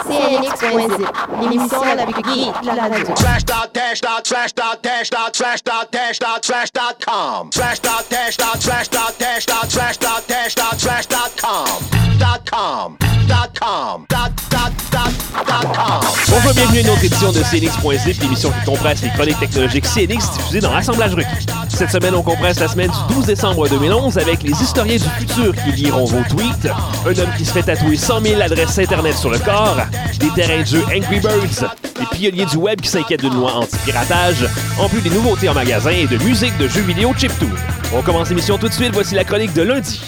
CNX.zip, l'émission la plus geek de la radio. Slash.dash.slash.dash.slash.com slash.dash.slash.dash.slash.com. Bonjour, bienvenue à une autre édition de CNX.zip, l'émission qui compresse les chroniques technologiques CNX diffusées dans l'assemblage requis. Cette semaine, on compresse la semaine du 12 décembre 2011 avec les historiens du futur qui liront vos tweets, un homme qui se fait tatouer 100 000 adresses Internet sur le corps, des terrains de jeu Angry Birds, des pionniers du web qui s'inquiètent d'une loi anti-piratage, en plus des nouveautés en magasin et de musique de jeux vidéo chiptune. On commence l'émission tout de suite, voici la chronique de lundi.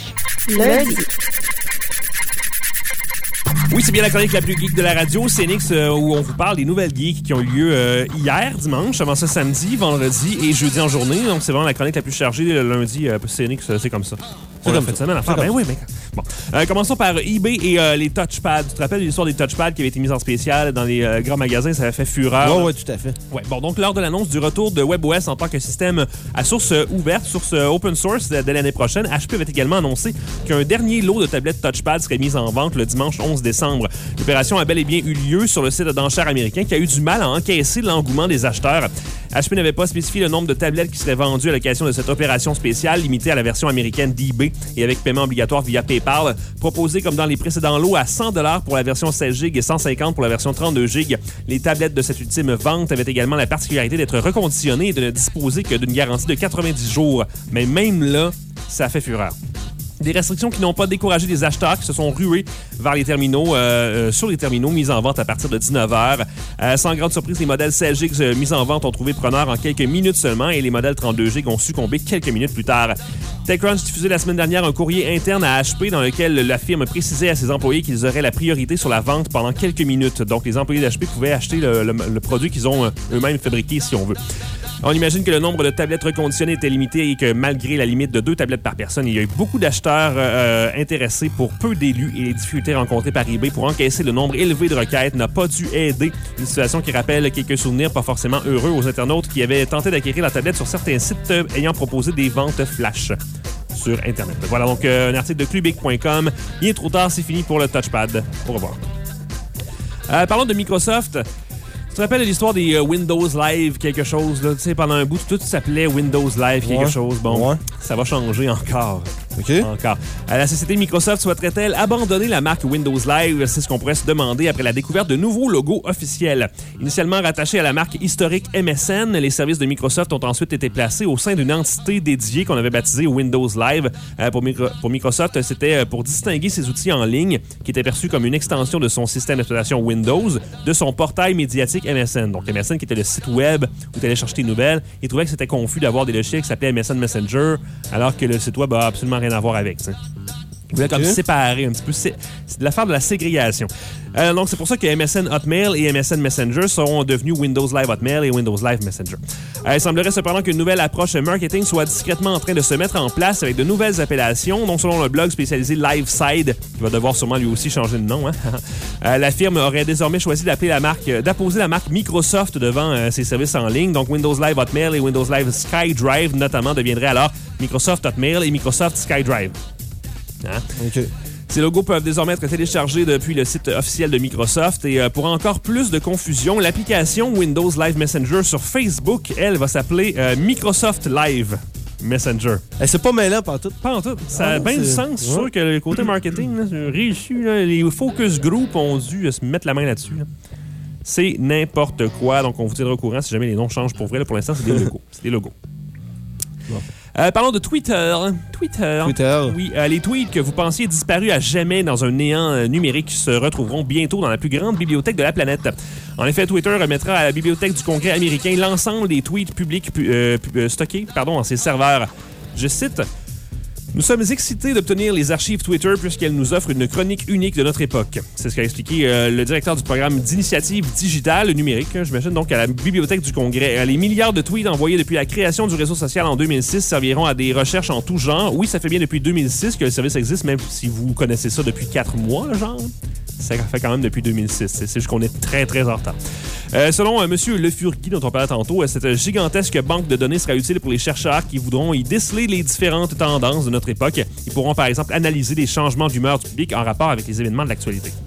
Oui, c'est bien la chronique la plus geek de la radio, CNX, où on vous parle des nouvelles geeks qui ont eu lieu hier, dimanche, avant ça samedi, vendredi et jeudi en journée. Donc, c'est vraiment la chronique la plus chargée le lundi. CNX, c'est comme ça. C'est comme cette semaine à faire. Ben oui, mec. Bon. Commençons par eBay et les touchpads. Tu te rappelles l'histoire des touchpads qui avait été mise en spécial dans les grands magasins? Ça avait fait fureur. Oui, tout à fait. Ouais. Bon, donc, lors de l'annonce du retour de WebOS en tant que système à source ouverte, source open source dès l'année prochaine, HP avait également annoncé qu'un dernier lot de tablettes touchpad serait mis en vente le dimanche 11 décembre. L'opération a bel et bien eu lieu sur le site d'enchères américain qui a eu du mal à encaisser l'engouement des acheteurs. HP n'avait pas spécifié le nombre de tablettes qui seraient vendues à l'occasion de cette opération spéciale limitée à la version américaine d'eBay et avec paiement obligatoire via PayPal, proposé comme dans les précédents lots à $100 pour la version 16 GB et $150 pour la version 32 GB. Les tablettes de cette ultime vente avaient également la particularité d'être reconditionnées et de ne disposer que d'une garantie de 90 jours. Mais même là, ça a fait fureur. Des restrictions qui n'ont pas découragé les acheteurs qui se sont rués vers les terminaux, sur les terminaux mis en vente à partir de 19h. Sans grande surprise, les modèles 16 GB mis en vente ont trouvé preneur en quelques minutes seulement et les modèles 32 GB ont succombé quelques minutes plus tard. TechCrunch diffusait la semaine dernière un courrier interne à HP dans lequel la firme précisait à ses employés qu'ils auraient la priorité sur la vente pendant quelques minutes. Donc, les employés d'HP pouvaient acheter le produit qu'ils ont eux-mêmes fabriqué, si on veut. On imagine que le nombre de tablettes reconditionnées était limité et que malgré la limite de 2 tablettes par personne, il y a eu beaucoup d'acheteurs intéressés pour peu d'élus et les difficultés rencontrées par eBay pour encaisser le nombre élevé de requêtes n'a pas dû aider. Une situation qui rappelle quelques souvenirs pas forcément heureux aux internautes qui avaient tenté d'acquérir la tablette sur certains sites ayant proposé des ventes flash sur Internet. Voilà donc un article de clubic.com. Il est trop tard, c'est fini pour le touchpad. Au revoir. Parlons de Microsoft. Tu te rappelles de l'histoire des Windows Live quelque chose, là? Tu sais, pendant un bout, tout s'appelait Windows Live quelque chose. Bon, ça va changer encore. OK. Encore. La société Microsoft souhaiterait-elle abandonner la marque Windows Live? C'est ce qu'on pourrait se demander après la découverte de nouveaux logos officiels. Initialement rattachés à la marque historique MSN, les services de Microsoft ont ensuite été placés au sein d'une entité dédiée qu'on avait baptisée Windows Live. Pour Microsoft, c'était pour distinguer ses outils en ligne, qui étaient perçus comme une extension de son système d'exploitation Windows, de son portail médiatique MSN. Donc MSN qui était le site web où tu allais chercher tes nouvelles. Ils trouvaient que c'était confus d'avoir des logiciels qui s'appelaient MSN Messenger, alors que le site web a absolument rien à voir avec, t'sais. Ils voulaient comme séparer un petit peu. C'est de l'affaire de la ségrégation. Donc, c'est pour ça que MSN Hotmail et MSN Messenger sont devenus Windows Live Hotmail et Windows Live Messenger. Il semblerait cependant qu'une nouvelle approche marketing soit discrètement en train de se mettre en place avec de nouvelles appellations, dont selon le blog spécialisé LiveSide, qui va devoir sûrement lui aussi changer de nom. La firme aurait désormais choisi d'apposer la marque Microsoft devant ses services en ligne. Donc, Windows Live Hotmail et Windows Live SkyDrive, notamment, deviendraient alors Microsoft Hotmail et Microsoft SkyDrive. OK. Ces logos peuvent désormais être téléchargés depuis le site officiel de Microsoft et pour encore plus de confusion, l'application Windows Live Messenger sur Facebook, elle, va s'appeler Microsoft Live Messenger. C'est pas mêlant pantoute. Pas en tout. Ça a bien du sens. C'est sûr que le côté marketing, là, c'est réussi. Là, les focus group ont dû se mettre la main là-dessus. Là. C'est n'importe quoi. Donc, on vous tiendra au courant si jamais les noms changent pour vrai. Là, pour l'instant, c'est des logos. C'est des logos. Bon. Parlons de Twitter. Twitter. Oui, les tweets que vous pensiez disparus à jamais dans un néant numérique se retrouveront bientôt dans la plus grande bibliothèque de la planète. En effet, Twitter remettra à la bibliothèque du Congrès américain l'ensemble des tweets publics stockés dans ses serveurs. Je cite... Nous sommes excités d'obtenir les archives Twitter puisqu'elles nous offrent une chronique unique de notre époque. C'est ce qu'a expliqué le directeur du programme d'initiative digitale numérique, j'imagine donc à la Bibliothèque du Congrès. Les milliards de tweets envoyés depuis la création du réseau social en 2006 serviront à des recherches en tout genre. Oui, ça fait bien depuis 2006 que le service existe, même si vous connaissez ça depuis 4 mois, genre. Ça fait quand même depuis 2006. C'est juste qu'on est très, très en retard. Selon M. Le Furqui, dont on parlait tantôt, cette gigantesque banque de données sera utile pour les chercheurs qui voudront y déceler les différentes tendances de notre époque. Ils pourront, par exemple, analyser les changements d'humeur du public en rapport avec les événements de l'actualité.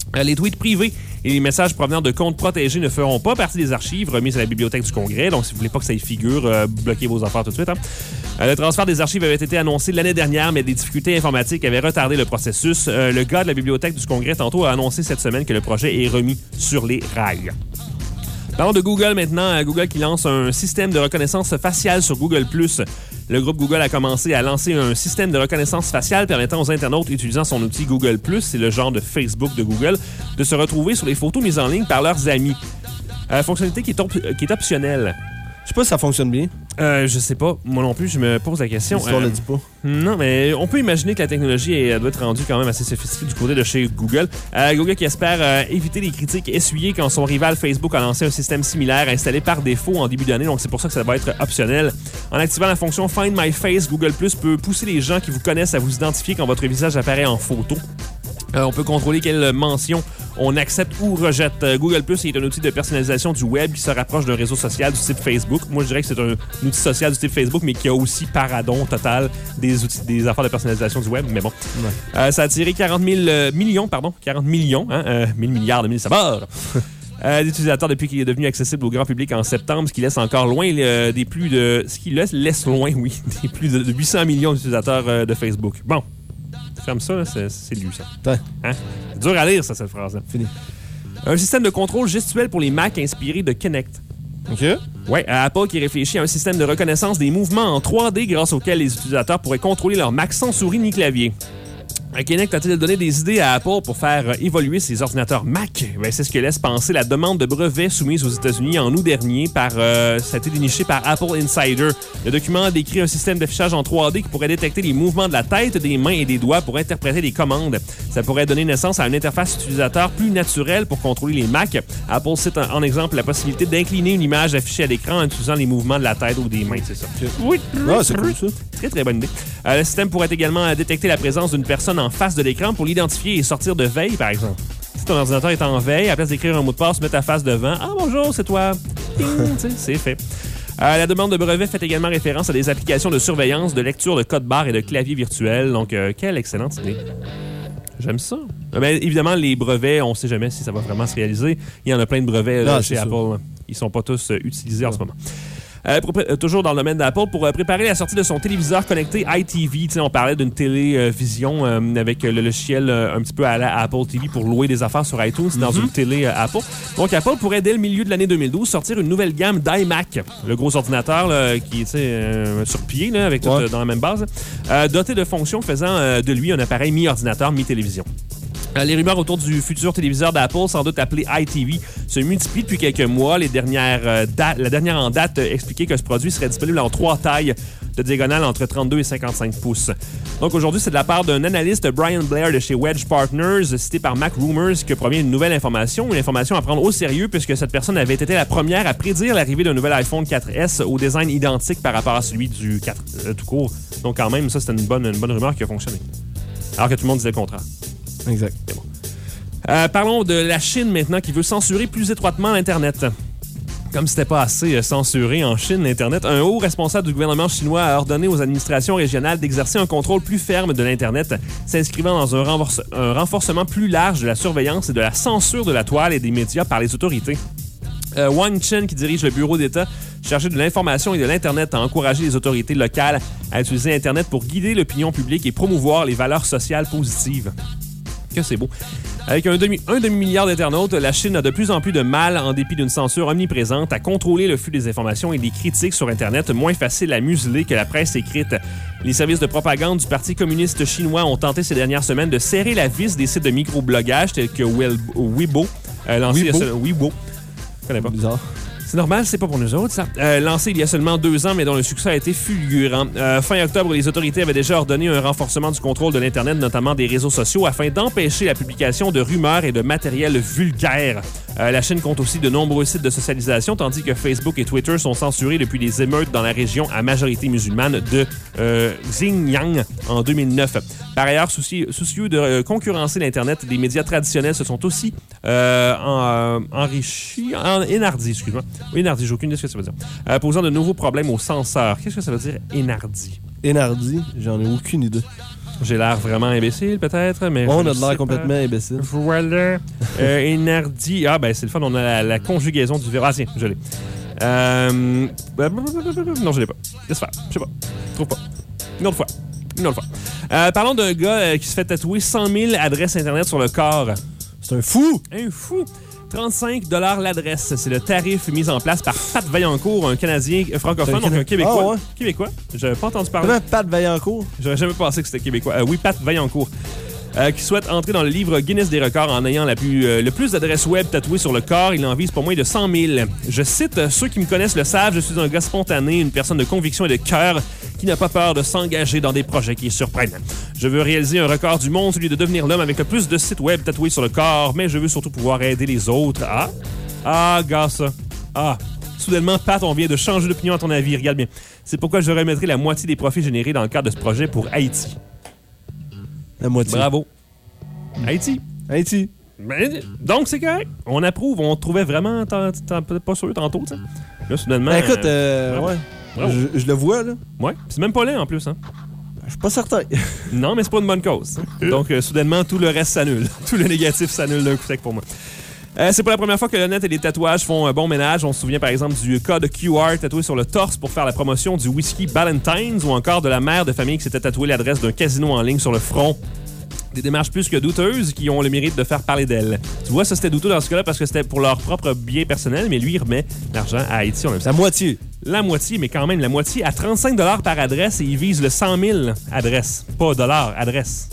Les tweets privés et les messages provenant de comptes protégés ne feront pas partie des archives remises à la Bibliothèque du Congrès. Donc, si vous voulez pas que ça y figure, bloquez vos affaires tout de suite. Le transfert des archives avait été annoncé l'année dernière, mais des difficultés informatiques avaient retardé le processus. Le gars de la Bibliothèque du Congrès, tantôt, a annoncé cette semaine que le projet est remis sur les rails. Parlons de Google maintenant. Google qui lance un système de reconnaissance faciale sur Google+. Le groupe Google a commencé à lancer un système de reconnaissance faciale permettant aux internautes utilisant son outil Google+, c'est le genre de Facebook de Google, de se retrouver sur les photos mises en ligne par leurs amis. Fonctionnalité qui est optionnelle. Je sais pas si ça fonctionne bien. Je sais pas. Moi non plus, je me pose la question. L'histoire le dit pas. Non, mais on peut imaginer que la technologie doit être rendue quand même assez sophistiquée du côté de chez Google. Google qui espère éviter les critiques essuyées quand son rival Facebook a lancé un système similaire installé par défaut en début d'année. Donc, c'est pour ça que ça va être optionnel. En activant la fonction Find My Face, Google Plus peut pousser les gens qui vous connaissent à vous identifier quand votre visage apparaît en photo. On peut contrôler quelle mention on accepte ou rejette. Google Plus est un outil de personnalisation du web qui se rapproche d'un réseau social du type Facebook. Moi, je dirais que c'est un outil social du type Facebook, mais qui a aussi paradon total des affaires de personnalisation du web. Mais bon, ça a attiré 40 millions, 1000 milliards de milliards d'utilisateurs depuis qu'il est devenu accessible au grand public en septembre, ce qui laisse encore loin des plus de 800 millions d'utilisateurs de Facebook. Bon. Comme ça, là, c'est lu, ça. Hein? C'est dur à lire, ça, cette phrase-là. Fini. Un système de contrôle gestuel pour les Mac inspiré de Kinect. OK. Oui, Apple qui réfléchit à un système de reconnaissance des mouvements en 3D grâce auquel les utilisateurs pourraient contrôler leur Mac sans souris ni clavier. Kinect a-t-il donné des idées à Apple pour faire évoluer ses ordinateurs Mac? Ben, c'est ce que laisse penser la demande de brevet soumise aux États-Unis en août dernier ça a été déniché par Apple Insider. Le document décrit un système d'affichage en 3D qui pourrait détecter les mouvements de la tête, des mains et des doigts pour interpréter des commandes. Ça pourrait donner naissance à une interface utilisateur plus naturelle pour contrôler les Mac. Apple cite en exemple la possibilité d'incliner une image affichée à l'écran en utilisant les mouvements de la tête ou des mains, c'est ça. Oui. Ah, c'est cool, ça. Très, très bonne idée. Le système pourrait également détecter la présence d'une personne en face de l'écran pour l'identifier et sortir de veille, par exemple. Si ton ordinateur est en veille, à la place d'écrire un mot de passe, mets ta face devant. « Ah, bonjour, c'est toi! » C'est fait. La demande de brevet fait également référence à des applications de surveillance, de lecture de code barre et de clavier virtuel. Donc, quelle excellente idée. J'aime ça. Bien, évidemment, les brevets, on ne sait jamais si ça va vraiment se réaliser. Il y en a plein de brevets chez Apple. Ils ne sont pas tous utilisés en ce moment. Toujours dans le domaine d'Apple, pour préparer la sortie de son téléviseur connecté iTV. On parlait d'une télévision avec le logiciel un petit peu à la Apple TV pour louer des affaires sur iTunes dans une télé Apple. Donc, Apple pourrait, dès le milieu de l'année 2012, sortir une nouvelle gamme d'iMac, le gros ordinateur là, qui est sur pied, là, avec tout dans la même base, doté de fonctions faisant de lui un appareil mi-ordinateur, mi-télévision. Les rumeurs autour du futur téléviseur d'Apple, sans doute appelé iTV, se multiplient depuis quelques mois. La dernière en date expliquait que ce produit serait disponible en 3 tailles de diagonale entre 32 et 55 pouces. Donc aujourd'hui, c'est de la part d'un analyste, Brian Blair de chez Wedge Partners, cité par Mac Rumors, que provient une nouvelle information à prendre au sérieux puisque cette personne avait été la première à prédire l'arrivée d'un nouvel iPhone 4S au design identique par rapport à celui du 4 tout court. Donc quand même, ça, c'était une bonne rumeur qui a fonctionné. Alors que tout le monde disait le contraire. Exact. C'est bon. Parlons de la Chine maintenant qui veut censurer plus étroitement l'Internet. Comme c'était pas assez censuré en Chine, l'Internet, un haut responsable du gouvernement chinois a ordonné aux administrations régionales d'exercer un contrôle plus ferme de l'Internet, s'inscrivant dans un renforcement plus large de la surveillance et de la censure de la toile et des médias par les autorités. Wang Chen, qui dirige le bureau d'État chargé de l'information et de l'Internet, a encouragé les autorités locales à utiliser Internet pour guider l'opinion publique et promouvoir les valeurs sociales positives. Que c'est beau. Avec un demi-milliard d'internautes, la Chine a de plus en plus de mal, en dépit d'une censure omniprésente, à contrôler le flux des informations et des critiques sur Internet, moins facile à museler que la presse écrite. Les services de propagande du Parti communiste chinois ont tenté ces dernières semaines de serrer la vis des sites de microblogage tels que Weibo. Weibo. Je connais pas. Bizarre. C'est normal, c'est pas pour nous autres, ça. Lancé il y a seulement 2 ans, mais dont le succès a été fulgurant. Fin octobre, les autorités avaient déjà ordonné un renforcement du contrôle de l'Internet, notamment des réseaux sociaux, afin d'empêcher la publication de rumeurs et de matériel vulgaire. La Chine compte aussi de nombreux sites de socialisation, tandis que Facebook et Twitter sont censurés depuis les émeutes dans la région à majorité musulmane de Xinjiang en 2009. Par ailleurs, soucieux de concurrencer l'Internet, les médias traditionnels se sont aussi énardis, excuse-moi. Oui, énardi, j'ai aucune idée de ce que ça veut dire. Posant de nouveaux problèmes aux censeurs. Qu'est-ce que ça veut dire, énardi? Énardi, j'en ai aucune idée. J'ai l'air vraiment imbécile, peut-être, mais On je a ne de l'air sais complètement pas. imbécile. Voilà. Enardi. Ah, ben, c'est le fun. On a la conjugaison du verbe. Ah, tiens, je l'ai. Non, je l'ai pas. Laisse faire. Je sais pas. Je trouve pas. Une autre fois. Parlons d'un gars qui se fait tatouer 100 000 adresses Internet sur le corps. C'est un fou! Un fou! 35 $ l'adresse. C'est le tarif mis en place par Pat Vaillancourt, un Canadien francophone, donc un Québécois. Ah ouais? Québécois. J'avais pas entendu parler. Comment Pat Vaillancourt? J'aurais jamais pensé que c'était Québécois. Oui, Pat Vaillancourt. Qui souhaite entrer dans le livre Guinness des records en ayant le plus d'adresses web tatouées sur le corps. Il en vise pas moins de 100 000. Je cite, ceux qui me connaissent le savent, je suis un gars spontané, une personne de conviction et de cœur qui n'a pas peur de s'engager dans des projets qui surprennent. Je veux réaliser un record du monde, celui de devenir l'homme avec le plus de sites web tatoués sur le corps, mais je veux surtout pouvoir aider les autres. Gars, ça. Soudainement, Pat, on vient de changer d'opinion à ton avis. Regarde bien. C'est pourquoi je remettrai la moitié des profits générés dans le cadre de ce projet pour Haïti. La moitié. Bravo. Haïti. Ben, donc, c'est correct. On approuve. On te trouvait vraiment peut-être pas sûr tantôt, tu sais. Là, soudainement... Ben, écoute, bravo. ouais. Bravo. Je le vois, là. Ouais. C'est même pas laid, en plus, hein. Je suis pas certain. Non, mais c'est pas une bonne cause. Donc, soudainement, tout le reste s'annule. Tout le négatif s'annule d'un coup sec pour moi. C'est pas la première fois que le net et les tatouages font un bon ménage. On se souvient par exemple du code QR tatoué sur le torse pour faire la promotion du whisky Ballantines ou encore de la mère de famille qui s'était tatouée l'adresse d'un casino en ligne sur le front. Des démarches plus que douteuses qui ont le mérite de faire parler d'elles. Tu vois, ça c'était douteux dans ce cas-là parce que c'était pour leur propre bien personnel, mais lui il remet l'argent à Haïti. On aime ça. La moitié. La moitié, mais quand même la moitié à 35 $ par adresse et il vise le 100 000 adresses. Pas dollars, adresses.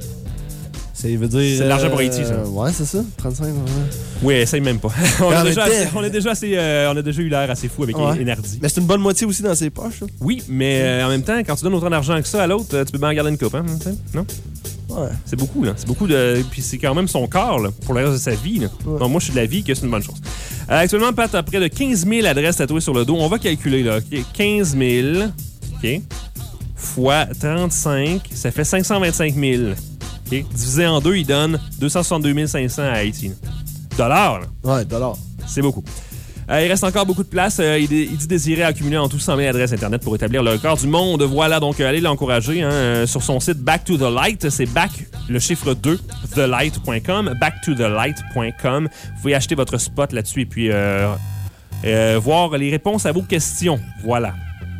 Ça veut dire... C'est de l'argent pour Haïti, ça. Ouais, c'est ça. 35 $. Oui, essaye même pas. On a déjà eu l'air assez fou avec Enardi. Mais c'est une bonne moitié aussi dans ses poches, là. Oui, mais en même temps, quand tu donnes autant d'argent que ça à l'autre, tu peux bien en garder une coupe, hein? Non? Ouais. C'est beaucoup, là. C'est beaucoup de... Puis c'est quand même son corps, là, pour le reste de sa vie, là. Ouais. Donc moi, je suis de l'avis que c'est une bonne chose. Actuellement, Pat a près de 15 000 adresses tatouées sur le dos. On va calculer, là. Okay? 15 000, OK, fois 35, ça fait 525 000. OK? Divisé en deux, il donne 262 500 à Haïti. Dollars, là. Ouais, dollars. C'est beaucoup. Il reste encore beaucoup de place. Il dit désirer accumuler en tout 100 000 adresses Internet pour établir le record du monde. Voilà, donc allez l'encourager sur son site Back to the Light. C'est back, le chiffre 2, thelight.com, backtothelight.com. Vous pouvez acheter votre spot là-dessus et puis voir les réponses à vos questions. Voilà.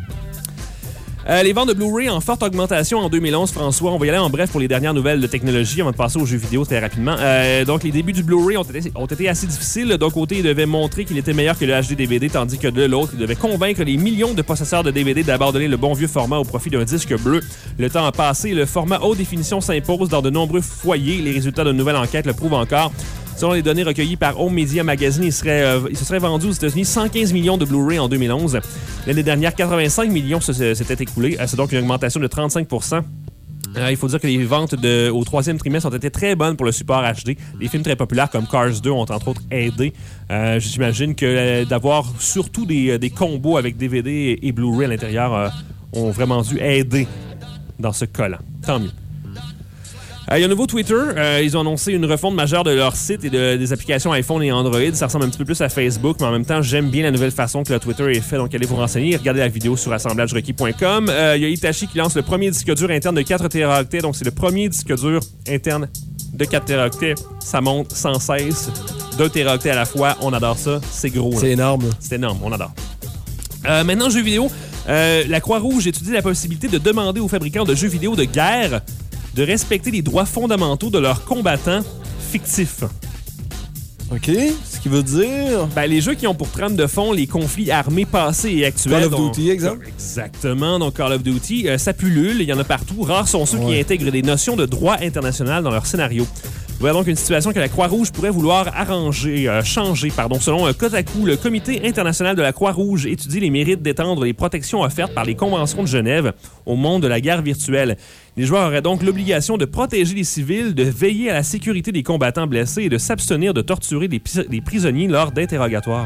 Les ventes de Blu-ray en forte augmentation en 2011, François. On va y aller en bref pour les dernières nouvelles de technologie avant de passer aux jeux vidéo très rapidement. Donc, les débuts du Blu-ray ont été assez difficiles. D'un côté, il devait montrer qu'il était meilleur que le HD DVD, tandis que de l'autre, il devait convaincre les millions de possesseurs de DVD d'abandonner le bon vieux format au profit d'un disque bleu. Le temps a passé, le format haute définition s'impose dans de nombreux foyers. Les résultats d'une nouvelle enquête le prouvent encore. Selon les données recueillies par Home Media Magazine, il se serait vendu aux États-Unis 115 millions de Blu-ray en 2011. L'année dernière, 85 millions s'étaient écoulés. C'est donc une augmentation de 35 %. Il faut dire que les ventes au troisième trimestre ont été très bonnes pour le support HD. Les films très populaires comme Cars 2 ont entre autres aidé. J'imagine que d'avoir surtout des combos avec DVD et Blu-ray à l'intérieur ont vraiment dû aider dans ce cas-là. Tant mieux. Il y a un nouveau Twitter. Ils ont annoncé une refonte majeure de leur site et des applications iPhone et Android. Ça ressemble un petit peu plus à Facebook, mais en même temps, j'aime bien la nouvelle façon que le Twitter est fait. Donc, allez vous renseigner et regardez la vidéo sur assemblagerequis.com. Il y a Hitachi qui lance le premier disque dur interne de 4 Teraoctets. Donc, c'est le premier disque dur interne de 4 Teraoctets. Ça monte sans cesse. 2 Teraoctets à la fois. On adore ça. C'est gros. C'est énorme. Là. C'est énorme. On adore. Maintenant, jeux vidéo. La Croix-Rouge étudie la possibilité de demander aux fabricants de jeux vidéo de guerre de respecter les droits fondamentaux de leurs combattants fictifs. OK. Ce qui veut dire... Les jeux qui ont pour trame de fond les conflits armés passés et actuels. Call of Duty, exemple. Exactement. Donc, Call of Duty, ça pullule. Il y en a partout. Rares sont ceux qui intègrent des notions de droit international dans leur scénario. Voilà donc une situation que la Croix-Rouge pourrait vouloir changer. Selon Kotaku, le Comité international de la Croix-Rouge étudie les mérites d'étendre les protections offertes par les conventions de Genève au monde de la guerre virtuelle. Les joueurs auraient donc l'obligation de protéger les civils, de veiller à la sécurité des combattants blessés et de s'abstenir de torturer les prisonniers lors d'interrogatoires.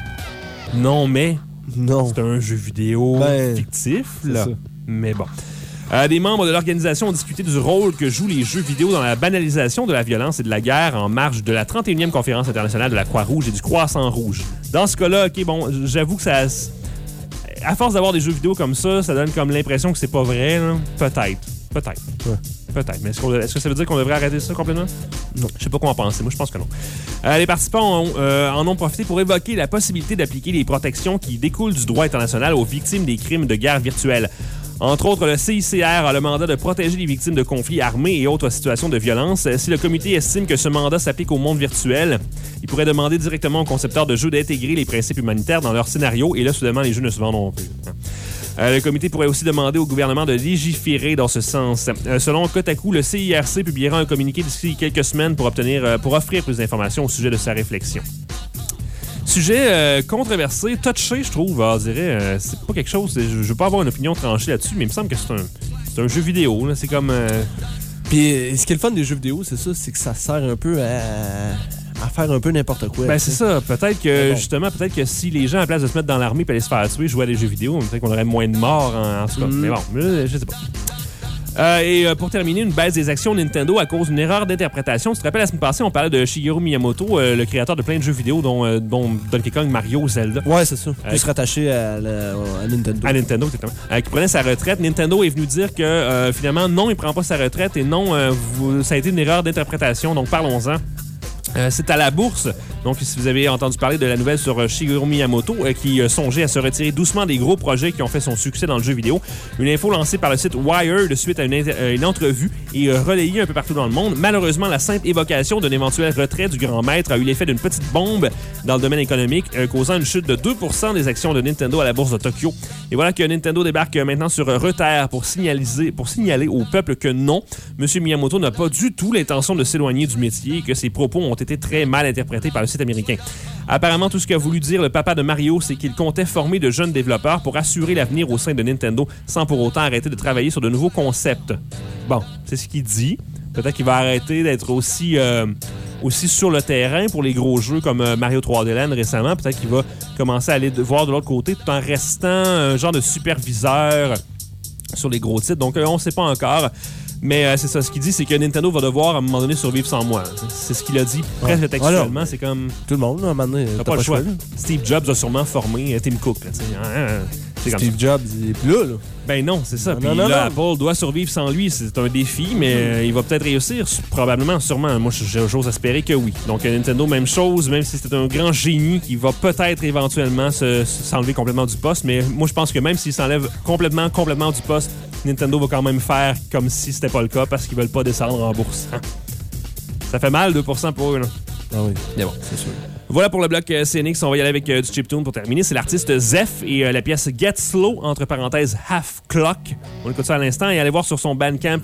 Non, mais... Non. C'est un jeu vidéo fictif, là. Ça. Mais bon... des membres de l'organisation ont discuté du rôle que jouent les jeux vidéo dans la banalisation de la violence et de la guerre en marge de la 31e conférence internationale de la Croix-Rouge et du Croissant Rouge. Dans ce cas-là, j'avoue que ça... À force d'avoir des jeux vidéo comme ça donne comme l'impression que c'est pas vrai, là. Peut-être. Ouais. Peut-être. Mais est-ce que ça veut dire qu'on devrait arrêter ça complètement? Non. Je sais pas quoi en penser. Moi, je pense que non. Les participants en ont profité pour évoquer la possibilité d'appliquer les protections qui découlent du droit international aux victimes des crimes de guerre virtuelle. Entre autres, le CICR a le mandat de protéger les victimes de conflits armés et autres situations de violence. Si le comité estime que ce mandat s'applique au monde virtuel, il pourrait demander directement aux concepteurs de jeux d'intégrer les principes humanitaires dans leur scénario, et là, soudainement, les jeux ne se vendront plus. Le comité pourrait aussi demander au gouvernement de légiférer dans ce sens. Selon Kotaku, le CIRC publiera un communiqué d'ici quelques semaines pour offrir plus d'informations au sujet de sa réflexion. Sujet controversé, touché, je trouve. On dirait, c'est pas quelque chose. Je veux pas avoir une opinion tranchée là-dessus, mais il me semble que c'est un jeu vidéo. Là. C'est comme. Puis ce qui est le fun des jeux vidéo, c'est ça, c'est que ça sert un peu à faire un peu n'importe quoi. Ben c'est ça. Peut-être que si les gens, à la place de se mettre dans l'armée et aller se faire tuer, jouaient à des jeux vidéo, peut-être qu'on aurait moins de morts en tout cas. Mais bon, je sais pas. Pour terminer, une baisse des actions Nintendo à cause d'une erreur d'interprétation. Tu te rappelles, la semaine passée, on parlait de Shigeru Miyamoto, le créateur de plein de jeux vidéo, dont Donkey Kong, Mario, Zelda. Ouais, c'est ça. Plus rattaché à Nintendo. À Nintendo, exactement. Qui prenait sa retraite. Nintendo est venu dire que finalement, non, il prend pas sa retraite et non, ça a été une erreur d'interprétation. Donc, parlons-en. C'est à la bourse. Donc, si vous avez entendu parler de la nouvelle sur Shigeru Miyamoto, qui songeait à se retirer doucement des gros projets qui ont fait son succès dans le jeu vidéo. Une info lancée par le site Wired suite à une entrevue et relayée un peu partout dans le monde. Malheureusement, la simple évocation d'un éventuel retrait du grand maître a eu l'effet d'une petite bombe dans le domaine économique, causant une chute de 2% des actions de Nintendo à la bourse de Tokyo. Et voilà que Nintendo débarque maintenant sur Retard pour signaler au peuple que non, M. Miyamoto n'a pas du tout l'intention de s'éloigner du métier et que ses propos ont été très mal interprétés par le site américain. Apparemment, tout ce qu'a voulu dire le papa de Mario, c'est qu'il comptait former de jeunes développeurs pour assurer l'avenir au sein de Nintendo sans pour autant arrêter de travailler sur de nouveaux concepts. Bon, c'est ce qu'il dit. Peut-être qu'il va arrêter d'être aussi sur le terrain pour les gros jeux comme Mario 3D Land récemment. Peut-être qu'il va commencer à aller voir de l'autre côté tout en restant un genre de superviseur sur les gros titres. Donc, on ne sait pas encore. Mais c'est ça, ce qu'il dit, c'est que Nintendo va devoir, à un moment donné, survivre sans moi. C'est ce qu'il a dit presque textuellement. Voilà. C'est comme... Tout le monde, à un moment donné, t'as pas le choix. Steve Jobs a sûrement formé Tim Cook. Là, c'est Steve Jobs, il est plus là. Ben non, c'est ça. Puis non. Apple doit survivre sans lui. C'est un défi, mais il va peut-être réussir. Probablement, sûrement. Moi, j'ose espérer que oui. Donc, Nintendo, même chose, même si c'est un grand génie qui va peut-être éventuellement s'enlever complètement du poste. Mais moi, je pense que même s'il s'enlève complètement du poste, Nintendo va quand même faire comme si c'était pas le cas parce qu'ils veulent pas descendre en bourse. Ça fait mal, 2% pour eux. Là. Ah oui, mais bon, c'est sûr. Voilà pour le bloc CNX. On va y aller avec du chiptune pour terminer. C'est l'artiste Zeph et la pièce Get Slow, entre parenthèses Half Clock. On écoute ça à l'instant et allez voir sur son Bandcamp,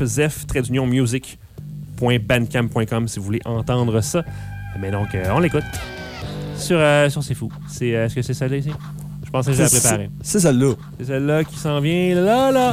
zeph-music.bandcamp.com si vous voulez entendre ça. Mais donc, on l'écoute sur C'est Fou. Est-ce que c'est celle-là ici? Je pensais que j'ai préparé. C'est celle-là. C'est celle-là qui s'en vient là.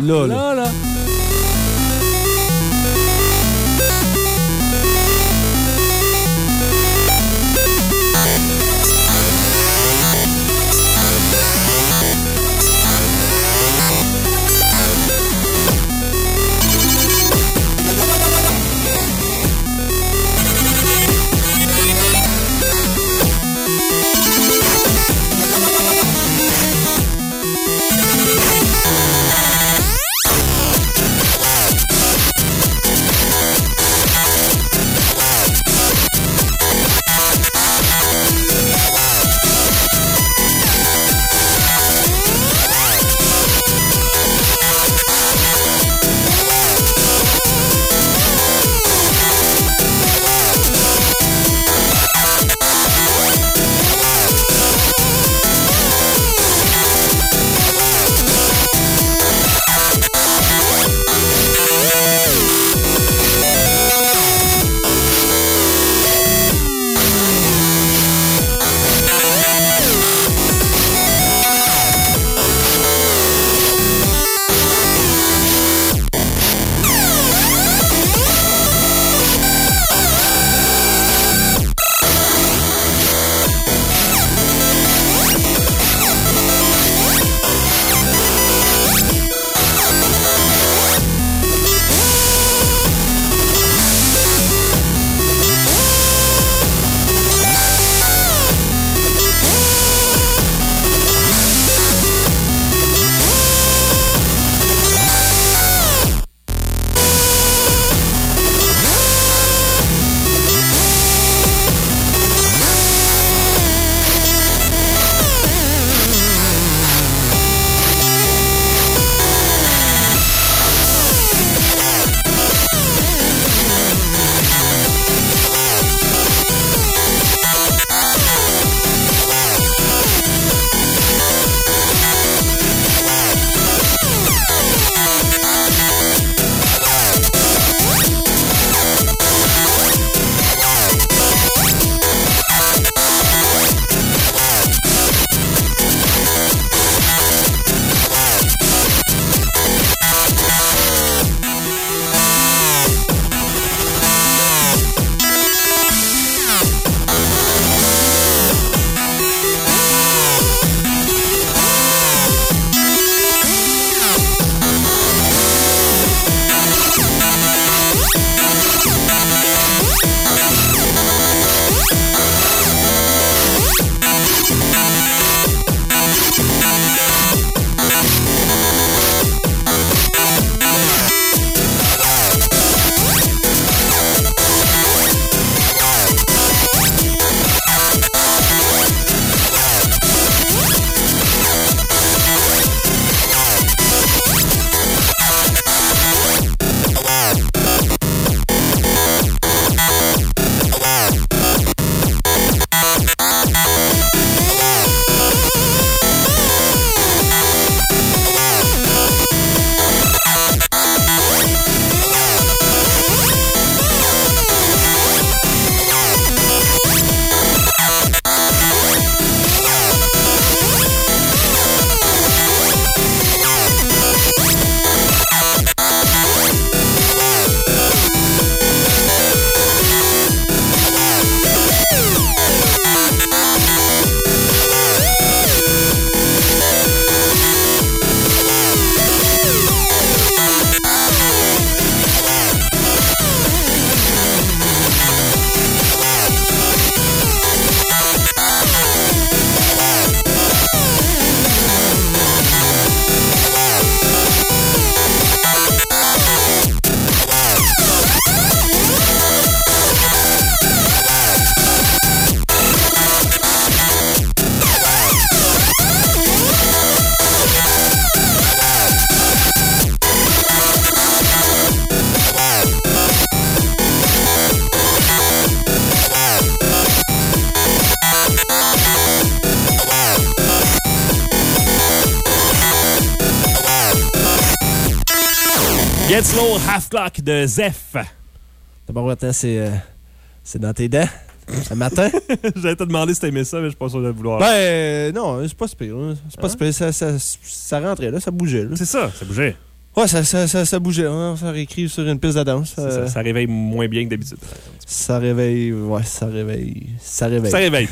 Get Slow, Half Clock de Zeph. D'abord, attends, c'est dans tes dents. Le matin? J'allais te demander si t'aimais ça, mais je suis pas sûr de le vouloir. Ben, non, c'est pas super. C'est pas super. Ça rentrait, là, ça bougeait. Là. C'est ça bougeait. Ouais, ça bougeait. Hein? Ça réécrit sur une piste de danse. Ça réveille moins bien que d'habitude. Ça réveille. Ouais, ça réveille. Ça réveille.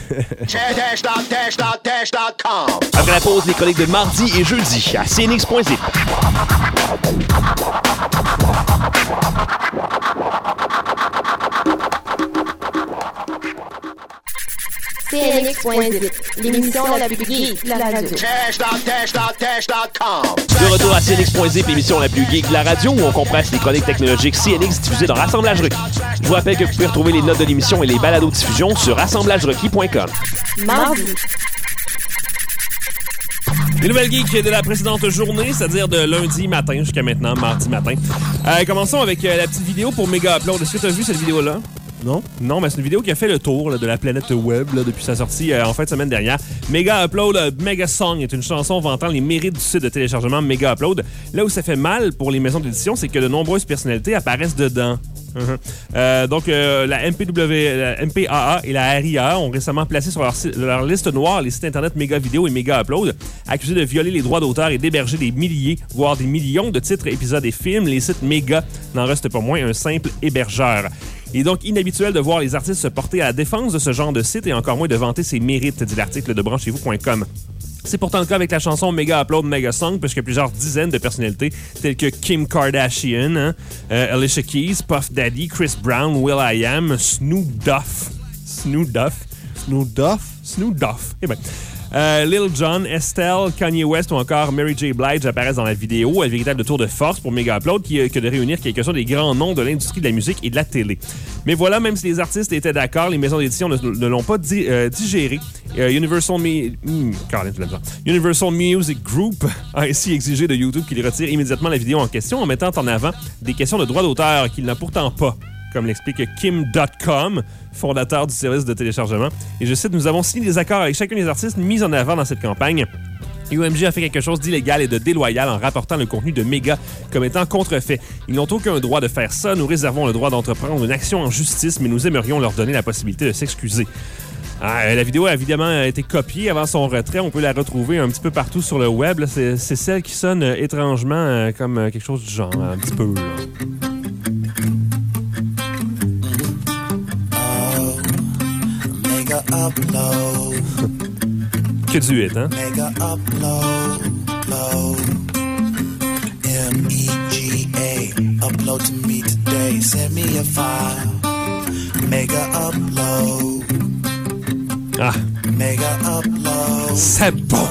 Dash.com. Après la pause, les chroniques de mardi et jeudi à CNX.zip. CNX.zip, l'émission la plus geek de la radio. Dash.com. De retour à CNX.zip, l'émission la plus geek de la radio, où on compresse les chroniques technologiques CNX diffusées dans Rassemblage Requis. Je vous rappelle que vous pouvez retrouver les notes de l'émission et les balados-diffusions sur assemblagerequis.com. Mardi. Les nouvelles geeks de la précédente journée, c'est-à-dire de lundi matin jusqu'à maintenant, mardi matin. Commençons avec la petite vidéo pour Mega Upload. Est-ce que tu as vu cette vidéo-là? Non? Non, mais c'est une vidéo qui a fait le tour là, de la planète web là, depuis sa sortie en fin de semaine dernière. Mega Upload, Mega Song est une chanson vantant les mérites du site de téléchargement Mega Upload. Là où ça fait mal pour les maisons d'édition, c'est que de nombreuses personnalités apparaissent dedans. Donc, la MPAA et la RIA ont récemment placé sur leur liste noire les sites Internet Mega Vidéo et Mega Upload, accusés de violer les droits d'auteur et d'héberger des milliers, voire des millions de titres, épisodes et films. Les sites Mega n'en restent pas moins un simple hébergeur. Il est donc inhabituel de voir les artistes se porter à la défense de ce genre de site et encore moins de vanter ses mérites, dit l'article de branchez-vous.com. C'est pourtant le cas avec la chanson Mega Upload, Mega Song, puisque plusieurs dizaines de personnalités telles que Kim Kardashian, Alicia Keys, Puff Daddy, Chris Brown, will.i.am, Snoop Duff, eh ben, Lil Jon, Estelle, Kanye West ou encore Mary J. Blige apparaissent dans la vidéo. Un véritable tour de force pour Mega Upload que de réunir quelques-uns des grands noms de l'industrie de la musique et de la télé. Mais voilà, même si les artistes étaient d'accord, les maisons d'édition ne l'ont pas digéré. Universal Music Group a ainsi exigé de YouTube qu'il retire immédiatement la vidéo en question en mettant en avant des questions de droits d'auteur qu'il n'a pourtant pas, comme l'explique Kim.com, fondateur du service de téléchargement. Et je cite, « Nous avons signé des accords avec chacun des artistes mis en avant dans cette campagne. UMG a fait quelque chose d'illégal et de déloyal en rapportant le contenu de Mega comme étant contrefait. Ils n'ont aucun droit de faire ça. Nous réservons le droit d'entreprendre une action en justice, mais nous aimerions leur donner la possibilité de s'excuser. » La vidéo a évidemment été copiée avant son retrait. On peut la retrouver un petit peu partout sur le web. Là, c'est celle qui sonne étrangement comme quelque chose du genre, un petit peu. Là. Upload. Que du hit, hein? Mega upload, M-E-G-A. Upload to me today. Send me a file. Mega upload. Ah. Mega upload. C'est bon.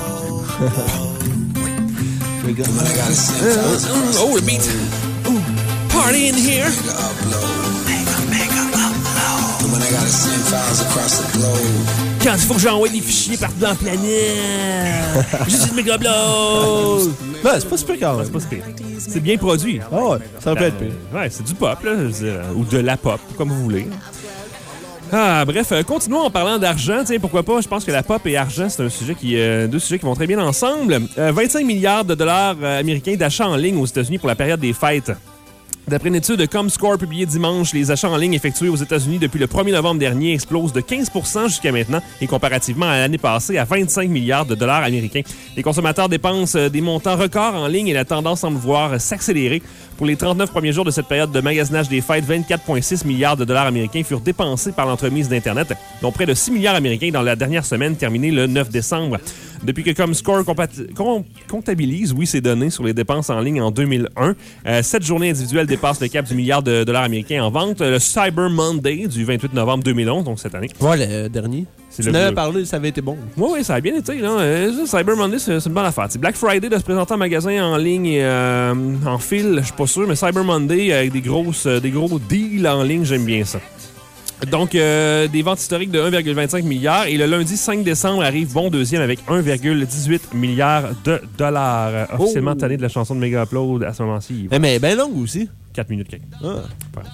Oh, le beat. Ooh, party in here. Mega upload. When I gotta send files across the globe. Quand il faut que j'envoie des fichiers partout dans la planète. Juste une Mega Upload. Ben, c'est pas super quand même. C'est pas super. C'est bien produit. Ah ouais, ça peut être pire. Ouais, c'est du pop, là, je veux dire, ou de la pop, comme vous voulez. Ah, bref, continuons en parlant d'argent. Tiens, pourquoi pas? Je pense que la pop et argent, c'est deux sujets qui vont très bien ensemble. 25 milliards de dollars américains d'achats en ligne aux États-Unis pour la période des fêtes. D'après une étude de Comscore publiée dimanche, les achats en ligne effectués aux États-Unis depuis le 1er novembre dernier explosent de 15% jusqu'à maintenant et comparativement à l'année passée à 25 milliards de dollars américains. Les consommateurs dépensent des montants records en ligne et la tendance semble voir s'accélérer. Pour les 39 premiers jours de cette période de magasinage des fêtes, 24,6 milliards de dollars américains furent dépensés par l'entremise d'Internet, dont près de 6 milliards américains dans la dernière semaine terminée le 9 décembre. Depuis que Comscore comptabilise ces données sur les dépenses en ligne en 2001, cette journée individuelle dépasse le cap du milliard de dollars américains en vente. Le Cyber Monday du 28 novembre 2011, donc cette année. Ouais, le dernier. Tu en avais parlé, ça avait été bon. Oui, ça a bien été. Là. Cyber Monday, c'est une bonne affaire. T'sais, Black Friday de se présenter en magasin en ligne et en fil, je suis pas sûr, mais Cyber Monday avec des gros deals en ligne, j'aime bien ça. Donc, des ventes historiques de 1,25 milliard. Et le lundi 5 décembre arrive bon deuxième avec 1,18 milliard de dollars. Officiellement tanné de la chanson de Mega Upload à ce moment-ci. Mais bien longue aussi. 4 minutes quelques. Ah.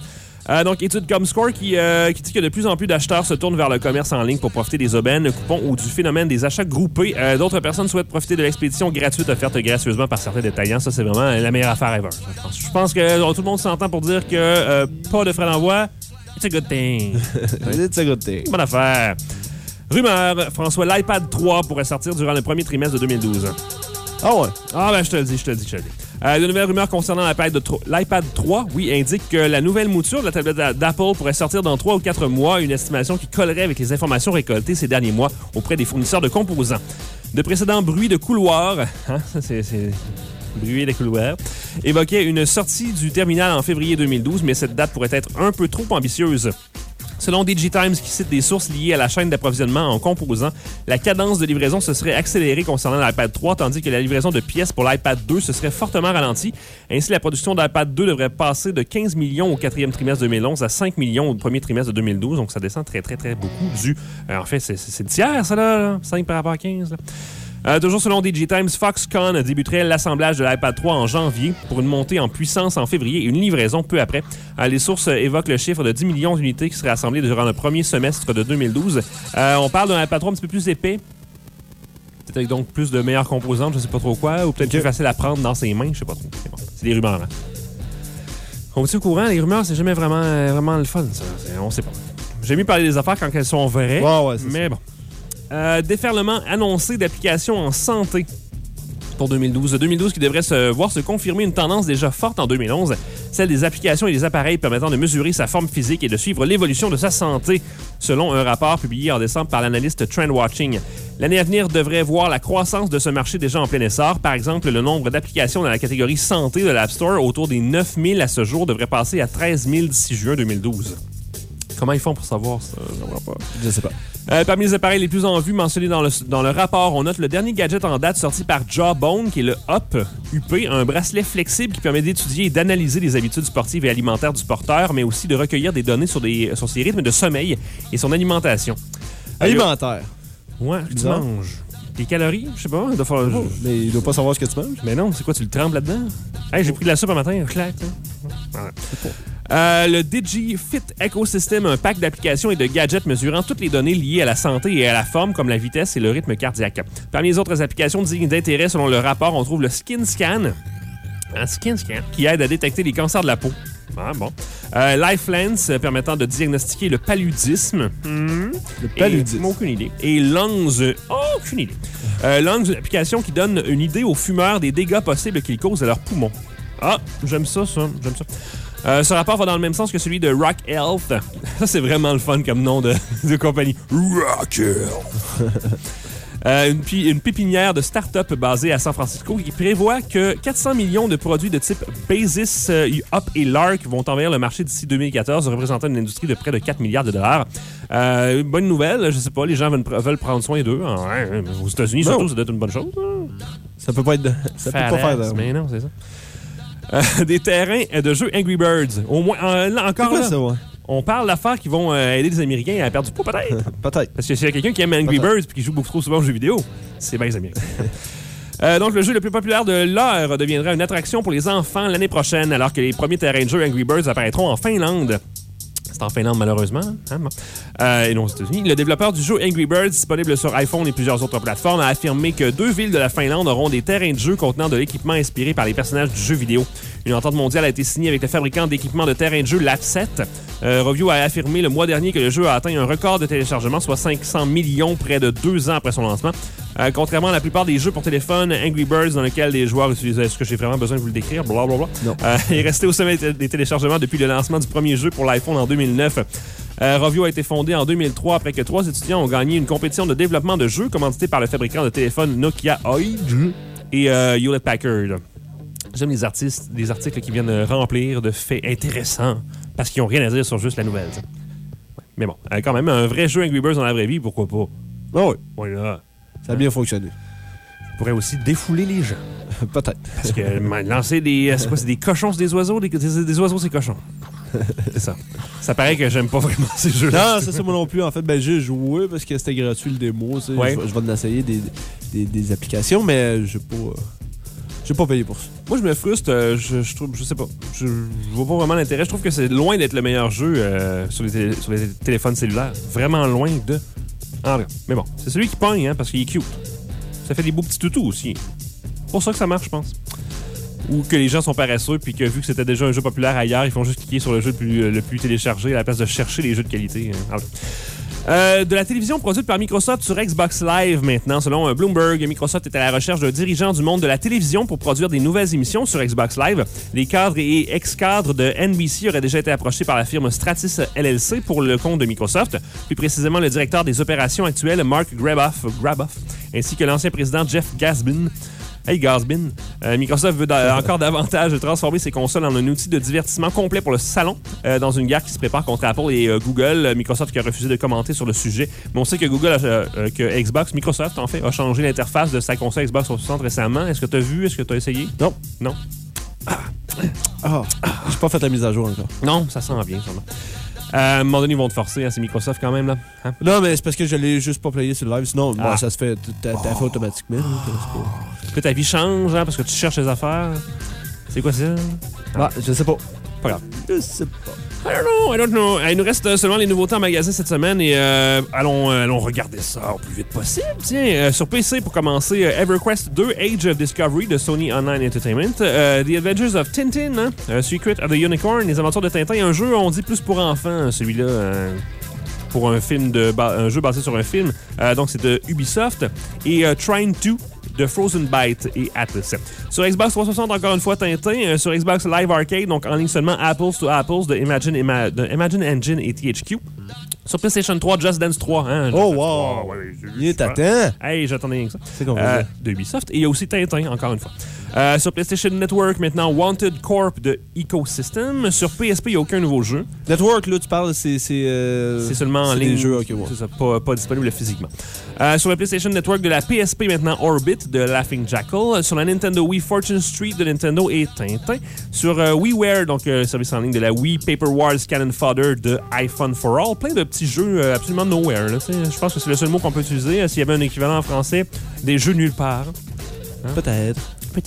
Donc, étude Comscore qui dit que de plus en plus d'acheteurs se tournent vers le commerce en ligne pour profiter des aubaines, coupons ou du phénomène des achats groupés. D'autres personnes souhaitent profiter de l'expédition gratuite offerte gracieusement par certains détaillants. Ça, c'est vraiment la meilleure affaire ever. Je pense que tout le monde s'entend pour dire que pas de frais d'envoi, it's a good thing. It's a good thing. Bonne affaire. Rumeur, François, l'iPad 3 pourrait sortir durant le premier trimestre de 2012. Ah ouais? Ah ben, je te le dis. De nouvelles rumeurs concernant l'iPad 3, oui, indiquent que la nouvelle mouture de la tablette d'Apple pourrait sortir dans 3 ou 4 mois, une estimation qui collerait avec les informations récoltées ces derniers mois auprès des fournisseurs de composants. De précédents bruits de couloir, c'est bruit des couloirs, évoquaient une sortie du terminal en février 2012, mais cette date pourrait être un peu trop ambitieuse. Selon DigiTimes, qui cite des sources liées à la chaîne d'approvisionnement en composants, la cadence de livraison se serait accélérée concernant l'iPad 3, tandis que la livraison de pièces pour l'iPad 2 se serait fortement ralentie. Ainsi, la production d'iPad 2 devrait passer de 15 millions au 4e trimestre 2011 à 5 millions au premier trimestre de 2012. Donc, ça descend très, très, très beaucoup en fait, c'est le tiers, ça, là. 5 par rapport à 15, là. Toujours selon DigiTimes, Foxconn débuterait l'assemblage de l'iPad 3 en janvier pour une montée en puissance en février et une livraison peu après. Les sources évoquent le chiffre de 10 millions d'unités qui seraient assemblées durant le premier semestre de 2012. On parle d'un iPad 3 un petit peu plus épais, peut-être avec donc plus de meilleures composantes, je sais pas trop quoi, ou peut-être plus facile à prendre dans ses mains, je sais pas trop. C'est des rumeurs. Hein? On est au courant, les rumeurs, c'est jamais vraiment le fun, ça. On sait pas. J'aime mieux parler des affaires quand elles sont vraies, Ouais, mais bon. Déferlement annoncé d'applications en santé pour 2012. 2012 qui devrait voir se confirmer une tendance déjà forte en 2011, celle des applications et des appareils permettant de mesurer sa forme physique et de suivre l'évolution de sa santé, selon un rapport publié en décembre par l'analyste Trendwatching. L'année à venir devrait voir la croissance de ce marché déjà en plein essor. Par exemple, le nombre d'applications dans la catégorie santé de l'App Store, autour des 9000 à ce jour, devrait passer à 13 000 d'ici juin 2012. Comment ils font pour savoir ça? Je sais pas. Parmi les appareils les plus en vue mentionnés dans le rapport, on note le dernier gadget en date sorti par Jawbone, qui est le UP, un bracelet flexible qui permet d'étudier et d'analyser les habitudes sportives et alimentaires du porteur, mais aussi de recueillir des données sur ses rythmes de sommeil et son alimentation. Alimentaire. Ouais, tu manges. Des calories, je sais pas. Mais il doit pas savoir ce que tu manges. Mais non, c'est quoi, tu le trempes là-dedans? Hey, j'ai pris de la soupe un matin, clac. Le DigiFit Ecosystem, un pack d'applications et de gadgets mesurant toutes les données liées à la santé et à la forme, comme la vitesse et le rythme cardiaque. Parmi les autres applications dignes d'intérêt, selon le rapport, on trouve le Skin Scan, qui aide à détecter les cancers de la peau. Ah, bon. LifeLens, permettant de diagnostiquer le paludisme. Le paludisme. Aucune idée. Et Lungs, aucune idée. Lungs, une application qui donne une idée aux fumeurs des dégâts possibles qu'ils causent à leurs poumons. Ah, j'aime ça. Ce rapport va dans le même sens que celui de Rock Health. Ça, c'est vraiment le fun comme nom de compagnie. Rock Health. Une pépinière de start-up basée à San Francisco qui prévoit que 400 millions de produits de type Basis, Up et Lark vont envahir le marché d'ici 2014, représentant une industrie de près de 4 milliards de dollars. Bonne nouvelle, je sais pas, les gens veulent prendre soin d'eux. Aux États-Unis, surtout, ça doit être une bonne chose. Ça peut pas être... Ça peut pas faire... Mais non, c'est ça. Des terrains de jeux Angry Birds. Au moins, encore là. Ça, ouais? On parle d'affaires qui vont aider les Américains à perdre du poids, peut-être. Peut-être. Parce que s'il y a quelqu'un qui aime Angry Birds et qui joue beaucoup trop souvent aux jeux vidéo, c'est bien les Américains. Donc, le jeu le plus populaire de l'heure deviendra une attraction pour les enfants l'année prochaine, alors que les premiers terrains de jeu Angry Birds apparaîtront en Finlande. C'est en Finlande, malheureusement. Et non aux États-Unis. Le développeur du jeu Angry Birds, disponible sur iPhone et plusieurs autres plateformes, a affirmé que 2 villes de la Finlande auront des terrains de jeu contenant de l'équipement inspiré par les personnages du jeu vidéo. Une entente mondiale a été signée avec le fabricant d'équipements de terrains de jeu Lapset. Review a affirmé le mois dernier que le jeu a atteint un record de téléchargement, soit 500 millions près de 2 ans après son lancement. Contrairement à la plupart des jeux pour téléphone, Angry Birds, dans lesquels les joueurs utilisent... Est-ce que j'ai vraiment besoin de vous le décrire? Blablabla. Non. Est resté au sommet des téléchargements depuis le lancement du premier jeu pour l'iPhone en 2009. Rovio a été fondé en 2003 après que 3 étudiants ont gagné une compétition de développement de jeux commanditée par le fabricant de téléphone Nokia Oid et Hewlett Packard. J'aime les articles qui viennent remplir de faits intéressants parce qu'ils n'ont rien à dire sur juste la nouvelle. Ouais. Mais bon, quand même, un vrai jeu Angry Birds dans la vraie vie, pourquoi pas? Ah oui. Voilà. Ça a bien fonctionné. Ça pourrait aussi défouler les gens. Peut-être. Parce que lancer des... C'est quoi? C'est des cochons, c'est des oiseaux? Des oiseaux, c'est cochons. C'est ça. Ça paraît que j'aime pas vraiment ces jeux-là. Non, c'est ça moi non plus. En fait, j'ai joué parce que c'était gratuit le démo. Ouais. Je vais en essayer des applications, mais j'ai J'ai pas payé pour ça. Moi, je me frustre. Je trouve, je sais pas. Je vois pas vraiment l'intérêt. Je trouve que c'est loin d'être le meilleur jeu sur les téléphones cellulaires. Vraiment loin de. En vrai. Mais bon, c'est celui qui pogne, hein, parce qu'il est cute. Ça fait des beaux petits toutous aussi. C'est pour ça que ça marche, je pense. Ou que les gens sont paresseux, puis que vu que c'était déjà un jeu populaire ailleurs, ils font juste cliquer sur le jeu le plus téléchargé à la place de chercher les jeux de qualité. De la télévision produite par Microsoft sur Xbox Live maintenant. Selon Bloomberg, Microsoft est à la recherche d'un dirigeant du monde de la télévision pour produire des nouvelles émissions sur Xbox Live. Les cadres et ex-cadres de NBC auraient déjà été approchés par la firme Stratis LLC pour le compte de Microsoft. Plus précisément, le directeur des opérations actuelles, Mark Graboff, ainsi que l'ancien président Jeff Gaspin. Hey Gaspin, Microsoft veut encore davantage transformer ses consoles en un outil de divertissement complet pour le salon dans une guerre qui se prépare contre Apple et Google. Microsoft qui a refusé de commenter sur le sujet. Mais on sait que Microsoft en fait, a changé l'interface de sa console Xbox 360 récemment. Est-ce que tu as vu? Est-ce que tu as essayé? Non. J'ai pas fait la mise à jour encore. Non, ça sent bien, sûrement. À un moment donné, ils vont te forcer, hein, c'est Microsoft quand même, là. Hein? Non, mais c'est parce que je l'ai juste pas playé sur le live. Sinon, ça se fait, t'as fait automatiquement. Que ta vie change, hein, parce que tu cherches les affaires. C'est quoi ça? Je sais pas. Pas grave. Je sais pas. I don't know. Il nous reste seulement les nouveautés en magasin cette semaine et allons regarder ça au plus vite possible. Tiens, sur PC, pour commencer, EverQuest 2 Age of Discovery de Sony Online Entertainment, The Adventures of Tintin, Secret of the Unicorn, Les Aventures de Tintin, un jeu, on dit, plus pour enfants, celui-là, pour un jeu basé sur un film. Donc, c'est de Ubisoft. Et Trine 2 de Frozen Byte et Atlas. Sur Xbox 360, encore une fois, Tintin. Sur Xbox Live Arcade, donc en ligne seulement Apples to Apples de Imagine Engine et THQ. Sur PlayStation 3, Just Dance 3. Hein, oh, wow! Il est à temps! Hey, j'attendais rien que ça. C'est qu'on va dire. De Ubisoft. Et il y a aussi Tintin, encore une fois. Sur PlayStation Network, maintenant, Wanted Corp de Ecosystem. Sur PSP, il n'y a aucun nouveau jeu. Network, là, tu parles, c'est seulement en ligne. C'est des jeux, ok, ouais. C'est ça, pas disponible physiquement. Sur le PlayStation Network de la PSP, maintenant, Orbit de Laughing Jackal. Sur la Nintendo Wii, Fortune Street de Nintendo et Tintin. Sur WiiWare, donc service en ligne de la Wii, Paper Wars Cannon Fodder de iPhone for All. Plein de petits jeux absolument nowhere. Là, je pense que c'est le seul mot qu'on peut utiliser. S'il y avait un équivalent en français, des jeux nulle part. Hein? Peut-être.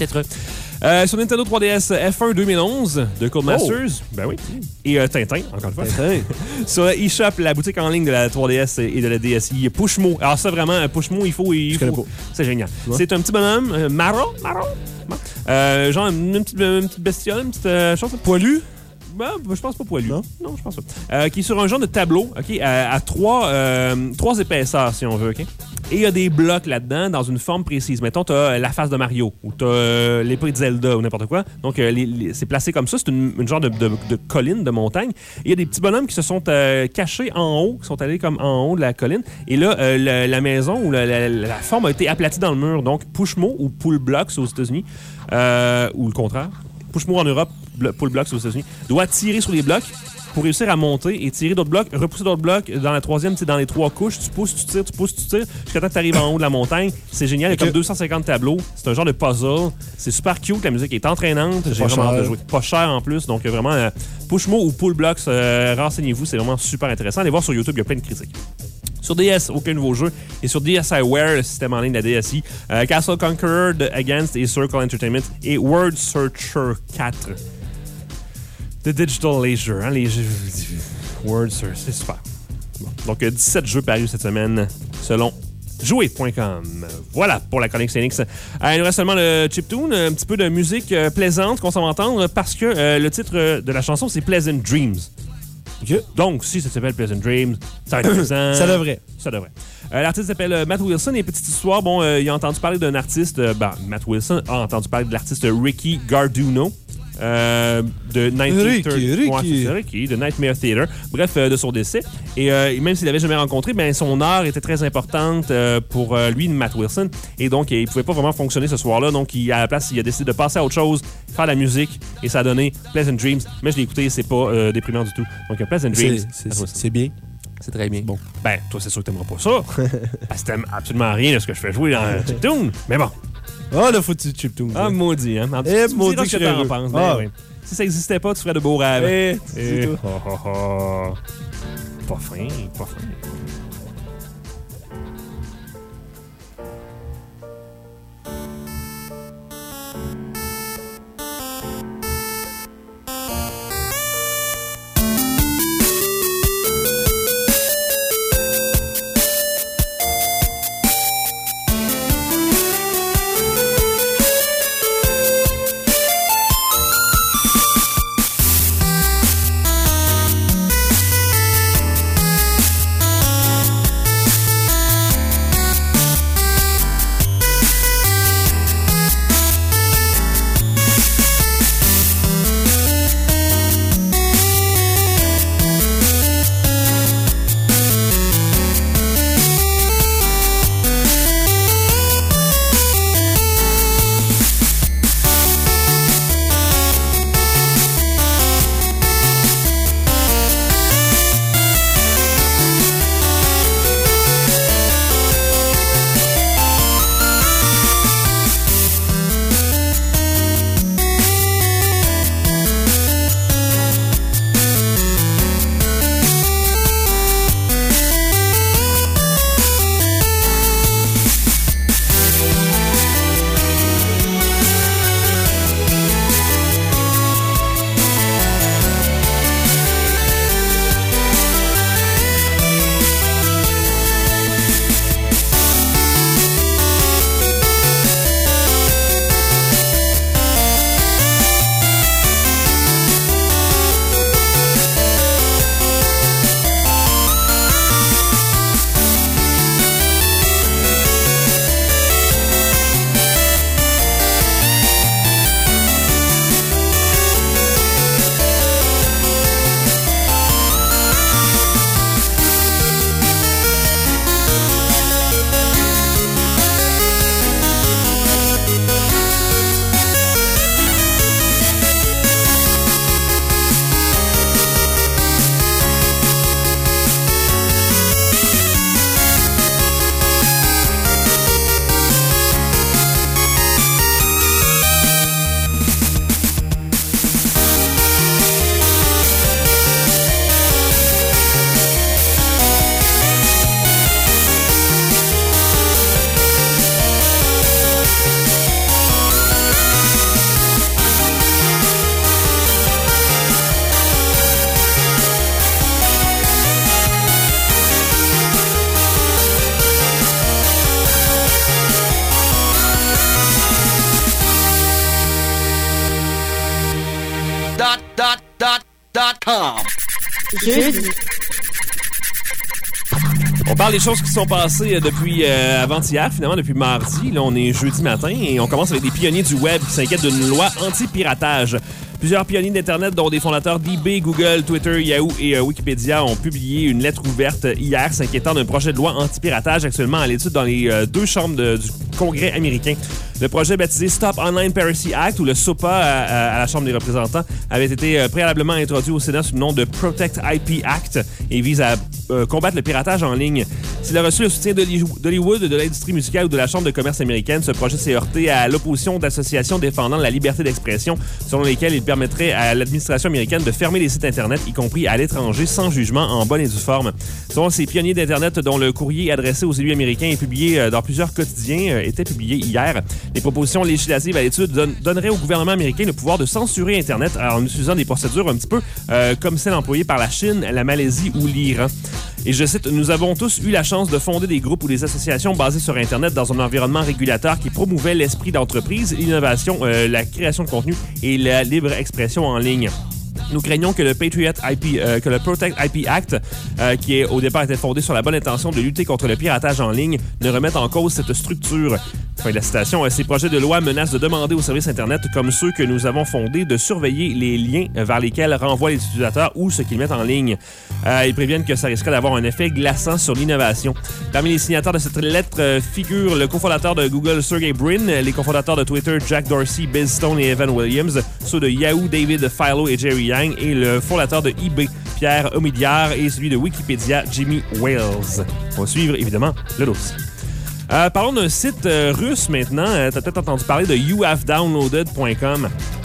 Sur Nintendo 3DS, F1 2011 de Codemasters. Ben oui. Et Tintin, encore une fois. Tintin. Sur eShop, la boutique en ligne de la 3DS et de la DSi, Pushmo. Alors ça, vraiment, Pushmo, il faut. C'est génial. Ouais. C'est un petit bonhomme, marron. Genre une petite bestiole, une petite chose. Poilu? Ben, je pense pas poilu. Non, je pense pas. Qui est sur un genre de tableau, OK, à trois épaisseurs, si on veut, OK? Et il y a des blocs là-dedans, dans une forme précise. Mettons, tu as la face de Mario, ou tu as l'épée de Zelda, ou n'importe quoi. Donc, c'est placé comme ça. C'est une genre de colline, de montagne. Et il y a des petits bonhommes qui se sont cachés en haut, qui sont allés comme en haut de la colline. Et là, la maison, ou la forme a été aplatie dans le mur. Donc, Pushmo, ou Pull Blocks aux États-Unis, ou le contraire. Pushmo en Europe, Pull Blocks aux États-Unis, doit tirer sur les blocs pour réussir à monter et tirer d'autres blocs, repousser d'autres blocs. Dans la troisième, dans les 3 couches, tu pousses, tu tires, jusqu'à temps que tu arrives en haut de la montagne. C'est génial, il y a comme 250 tableaux. C'est un genre de puzzle. C'est super cute, la musique est entraînante. J'ai vraiment hâte de jouer. Pas cher en plus, donc vraiment, Pushmo ou Pull Blocks, renseignez-vous, c'est vraiment super intéressant. Allez voir sur YouTube, il y a plein de critiques. Sur DS, aucun nouveau jeu. Et sur DSiWare, le système en ligne de la DSi, Castle Conqueror de Against et Circle Entertainment et Word Searcher 4. The Digital Leisure, hein, les jeux. Word Search, c'est super. Bon. Donc, 17 jeux parus cette semaine, selon jouer.com. Voilà pour la chronique CNX. Il nous reste seulement le chiptune, un petit peu de musique plaisante qu'on s'en va entendre parce que le titre de la chanson, c'est Pleasant Dreams. Okay. Donc, si ça s'appelle Pleasant Dreams, ça va être plaisant. Ça devrait. L'artiste s'appelle Matt Wilson et petite histoire, bon, il a entendu parler d'un artiste, Matt Wilson a entendu parler de l'artiste Ricky Garduno. De Ricky, de Nightmare Theater. Bref, de son décès. Et même s'il l'avait jamais rencontré, ben, son art était très importante pour lui, Matt Wilson. Et donc, il pouvait pas vraiment fonctionner ce soir-là. Donc, à la place, il a décidé de passer à autre chose, faire de la musique. Et ça a donné Pleasant Dreams. Mais je l'ai écouté, c'est pas déprimant du tout. Donc, Pleasant Dreams. C'est bien. C'est très bien. Bon. Ben, toi, c'est sûr que t'aimeras pas ça. Parce que t'aimes absolument rien de ce que je fais jouer dans le chiptune. Mais bon. Oh, le foutu chiptune. Ah, maudit, hein. Maudit que t'en penses. Ben, oui. Si ça existait pas, tu ferais de beaux rêves. C'est tout. Pas fin. Jeudi. On parle des choses qui sont passées depuis avant-hier, finalement, depuis mardi. Là, on est jeudi matin et on commence avec des pionniers du web qui s'inquiètent d'une loi anti-piratage. Plusieurs pionniers d'Internet, dont des fondateurs d'eBay, Google, Twitter, Yahoo et Wikipédia, ont publié une lettre ouverte hier s'inquiétant d'un projet de loi anti-piratage actuellement à l'étude dans les deux chambres du Congrès américain. Le projet baptisé Stop Online Piracy Act, ou le SOPA à la Chambre des représentants, avait été préalablement introduit au Sénat sous le nom de Protect IP Act et vise à combattre le piratage en ligne. S'il a reçu le soutien d'Hollywood, de l'industrie musicale ou de la Chambre de commerce américaine, ce projet s'est heurté à l'opposition d'associations défendant la liberté d'expression, selon lesquelles il permettrait à l'administration américaine de fermer les sites Internet, y compris à l'étranger, sans jugement, en bonne et due forme. Selon ces pionniers d'Internet, dont le courrier adressé aux élus américains et publié dans plusieurs quotidiens était publié hier, les propositions législatives à l'étude donneraient au gouvernement américain le pouvoir de censurer Internet en utilisant des procédures un petit peu comme celles employées par la Chine, la Malaisie ou l'Iran. Et je cite, « Nous avons tous eu la chance de fonder des groupes ou des associations basées sur Internet dans un environnement régulateur qui promouvait l'esprit d'entreprise, l'innovation, la création de contenu et la libre expression en ligne. » Nous craignons que le Protect IP Act, qui au départ était fondé sur la bonne intention de lutter contre le piratage en ligne, ne remette en cause cette structure. Fin de la citation. Ces projets de loi menacent de demander aux services Internet, comme ceux que nous avons fondés, de surveiller les liens vers lesquels renvoient les utilisateurs ou ce qu'ils mettent en ligne. Ils préviennent que ça risquerait d'avoir un effet glaçant sur l'innovation. Parmi les signataires de cette lettre figurent le cofondateur de Google, Sergey Brin, les cofondateurs de Twitter, Jack Dorsey, Biz Stone et Evan Williams, ceux de Yahoo, David Filo et Jerry Yang, et le fondateur de eBay, Pierre Omidyar, et celui de Wikipédia, Jimmy Wales. On va suivre, évidemment, le dossier. Parlons d'un site russe maintenant. T'as peut-être entendu parler de youhavedownloaded.com.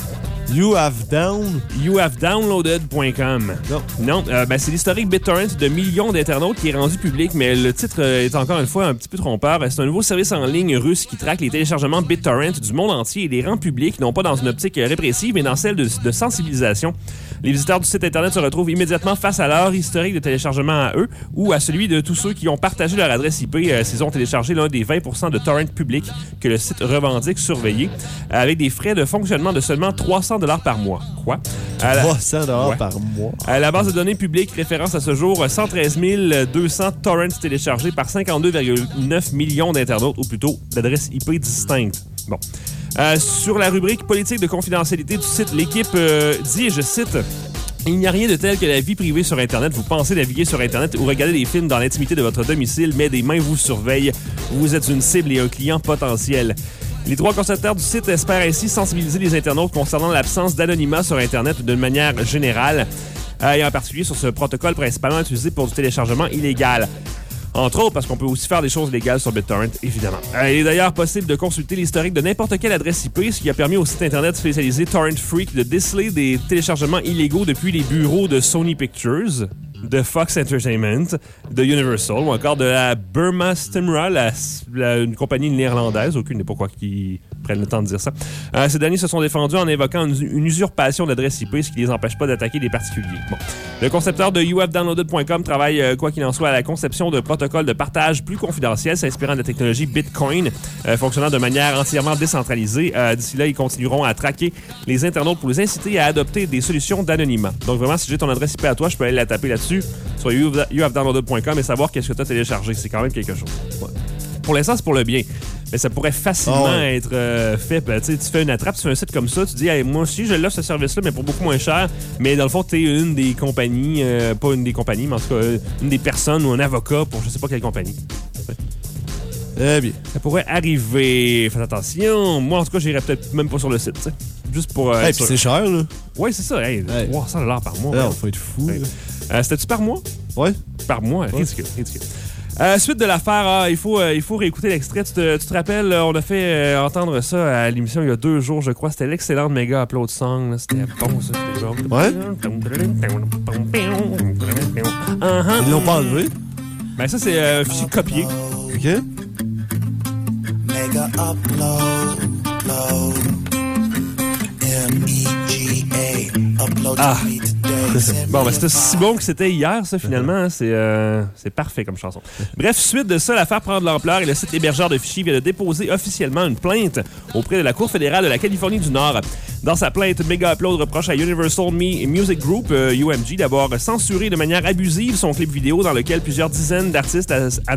youhavedownloaded.com. Non. C'est l'historique BitTorrent de millions d'internautes qui est rendu public, mais le titre est encore une fois un petit peu trompeur. C'est un nouveau service en ligne russe qui traque les téléchargements BitTorrent du monde entier et les rend publics, non pas dans une optique répressive, mais dans celle de sensibilisation. Les visiteurs du site Internet se retrouvent immédiatement face à leur historique de téléchargement à eux ou à celui de tous ceux qui ont partagé leur adresse IP s'ils ont téléchargé l'un des 20% de torrent publics que le site revendique surveiller, avec des frais de fonctionnement de seulement $300 par mois. Quoi? $300 par mois. La base de données publique référence à ce jour 113 200 torrents téléchargés par 52,9 millions d'internautes, ou plutôt d'adresses IP distinctes. Bon. Sur la rubrique politique de confidentialité du site, l'équipe dit, et je cite, « Il n'y a rien de tel que la vie privée sur Internet. Vous pensez naviguer sur Internet ou regarder des films dans l'intimité de votre domicile, mais des mains vous surveillent. Vous êtes une cible et un client potentiel. » Les trois concepteurs du site espèrent ainsi sensibiliser les internautes concernant l'absence d'anonymat sur Internet d'une manière générale, et en particulier sur ce protocole principalement utilisé pour du téléchargement illégal. Entre autres, parce qu'on peut aussi faire des choses légales sur BitTorrent, évidemment. Il est d'ailleurs possible de consulter l'historique de n'importe quelle adresse IP, ce qui a permis au site Internet spécialisé Torrent Freak de déceler des téléchargements illégaux depuis les bureaux de Sony Pictures, de Fox Entertainment, de Universal ou encore de la Burma Stimra, une compagnie néerlandaise. Aucune n'est pourquoi ils prennent le temps de dire ça. Ces derniers se sont défendus en invoquant une usurpation d'adresse IP, ce qui les empêche pas d'attaquer des particuliers. Bon. Le concepteur de youhavedownloaded.com travaille, quoi qu'il en soit, à la conception de protocoles de partage plus confidentiels s'inspirant de la technologie Bitcoin, fonctionnant de manière entièrement décentralisée. D'ici là, ils continueront à traquer les internautes pour les inciter à adopter des solutions d'anonymat. Donc vraiment, si j'ai ton adresse IP à toi, je peux aller la taper là-dessus sur youhavedownloaded.com et savoir qu'est-ce que tu as téléchargé. C'est quand même quelque chose. Ouais. Pour l'instant, c'est pour le bien. Mais ça pourrait facilement être fait. Tu fais une attrape, tu fais un site comme ça, tu dis hey, moi aussi, je l'offre ce service-là, mais pour beaucoup moins cher. Mais dans le fond, tu es une des compagnies, pas une des compagnies, mais en tout cas, une des personnes ou un avocat pour je sais pas quelle compagnie. Eh bien. Ça pourrait arriver. Faites attention. Moi, en tout cas, j'irais peut-être même pas sur le site. T'sais. Juste pour. Puis c'est cher, là. Oui, c'est ça. Hey, $300 par mois. Non, faut être fou. C'était-tu par mois? Ouais. Par mois? Ridicule. Suite de l'affaire, il faut réécouter l'extrait. Tu te rappelles, on a fait entendre ça à l'émission il y a 2 jours, je crois. C'était l'excellente méga upload song. Là. C'était bon, ça. C'était genre... Ouais? Ils l'ont pas enlevé? Ben ça, c'est un fichier copié. OK. Mega upload, upload. MEGA, upload to me today. day, send me Bon, ben, a c'était si bon que c'était hier, ça, finalement. Hein. C'est parfait comme chanson. Bref, suite de ça, l'affaire prend de l'ampleur et le site hébergeur de fichiers vient de déposer officiellement une plainte auprès de la Cour fédérale de la Californie du Nord. Dans sa plainte, Mega Upload reproche à Universal Music Group, UMG, d'avoir censuré de manière abusive son clip vidéo dans lequel plusieurs dizaines d'artistes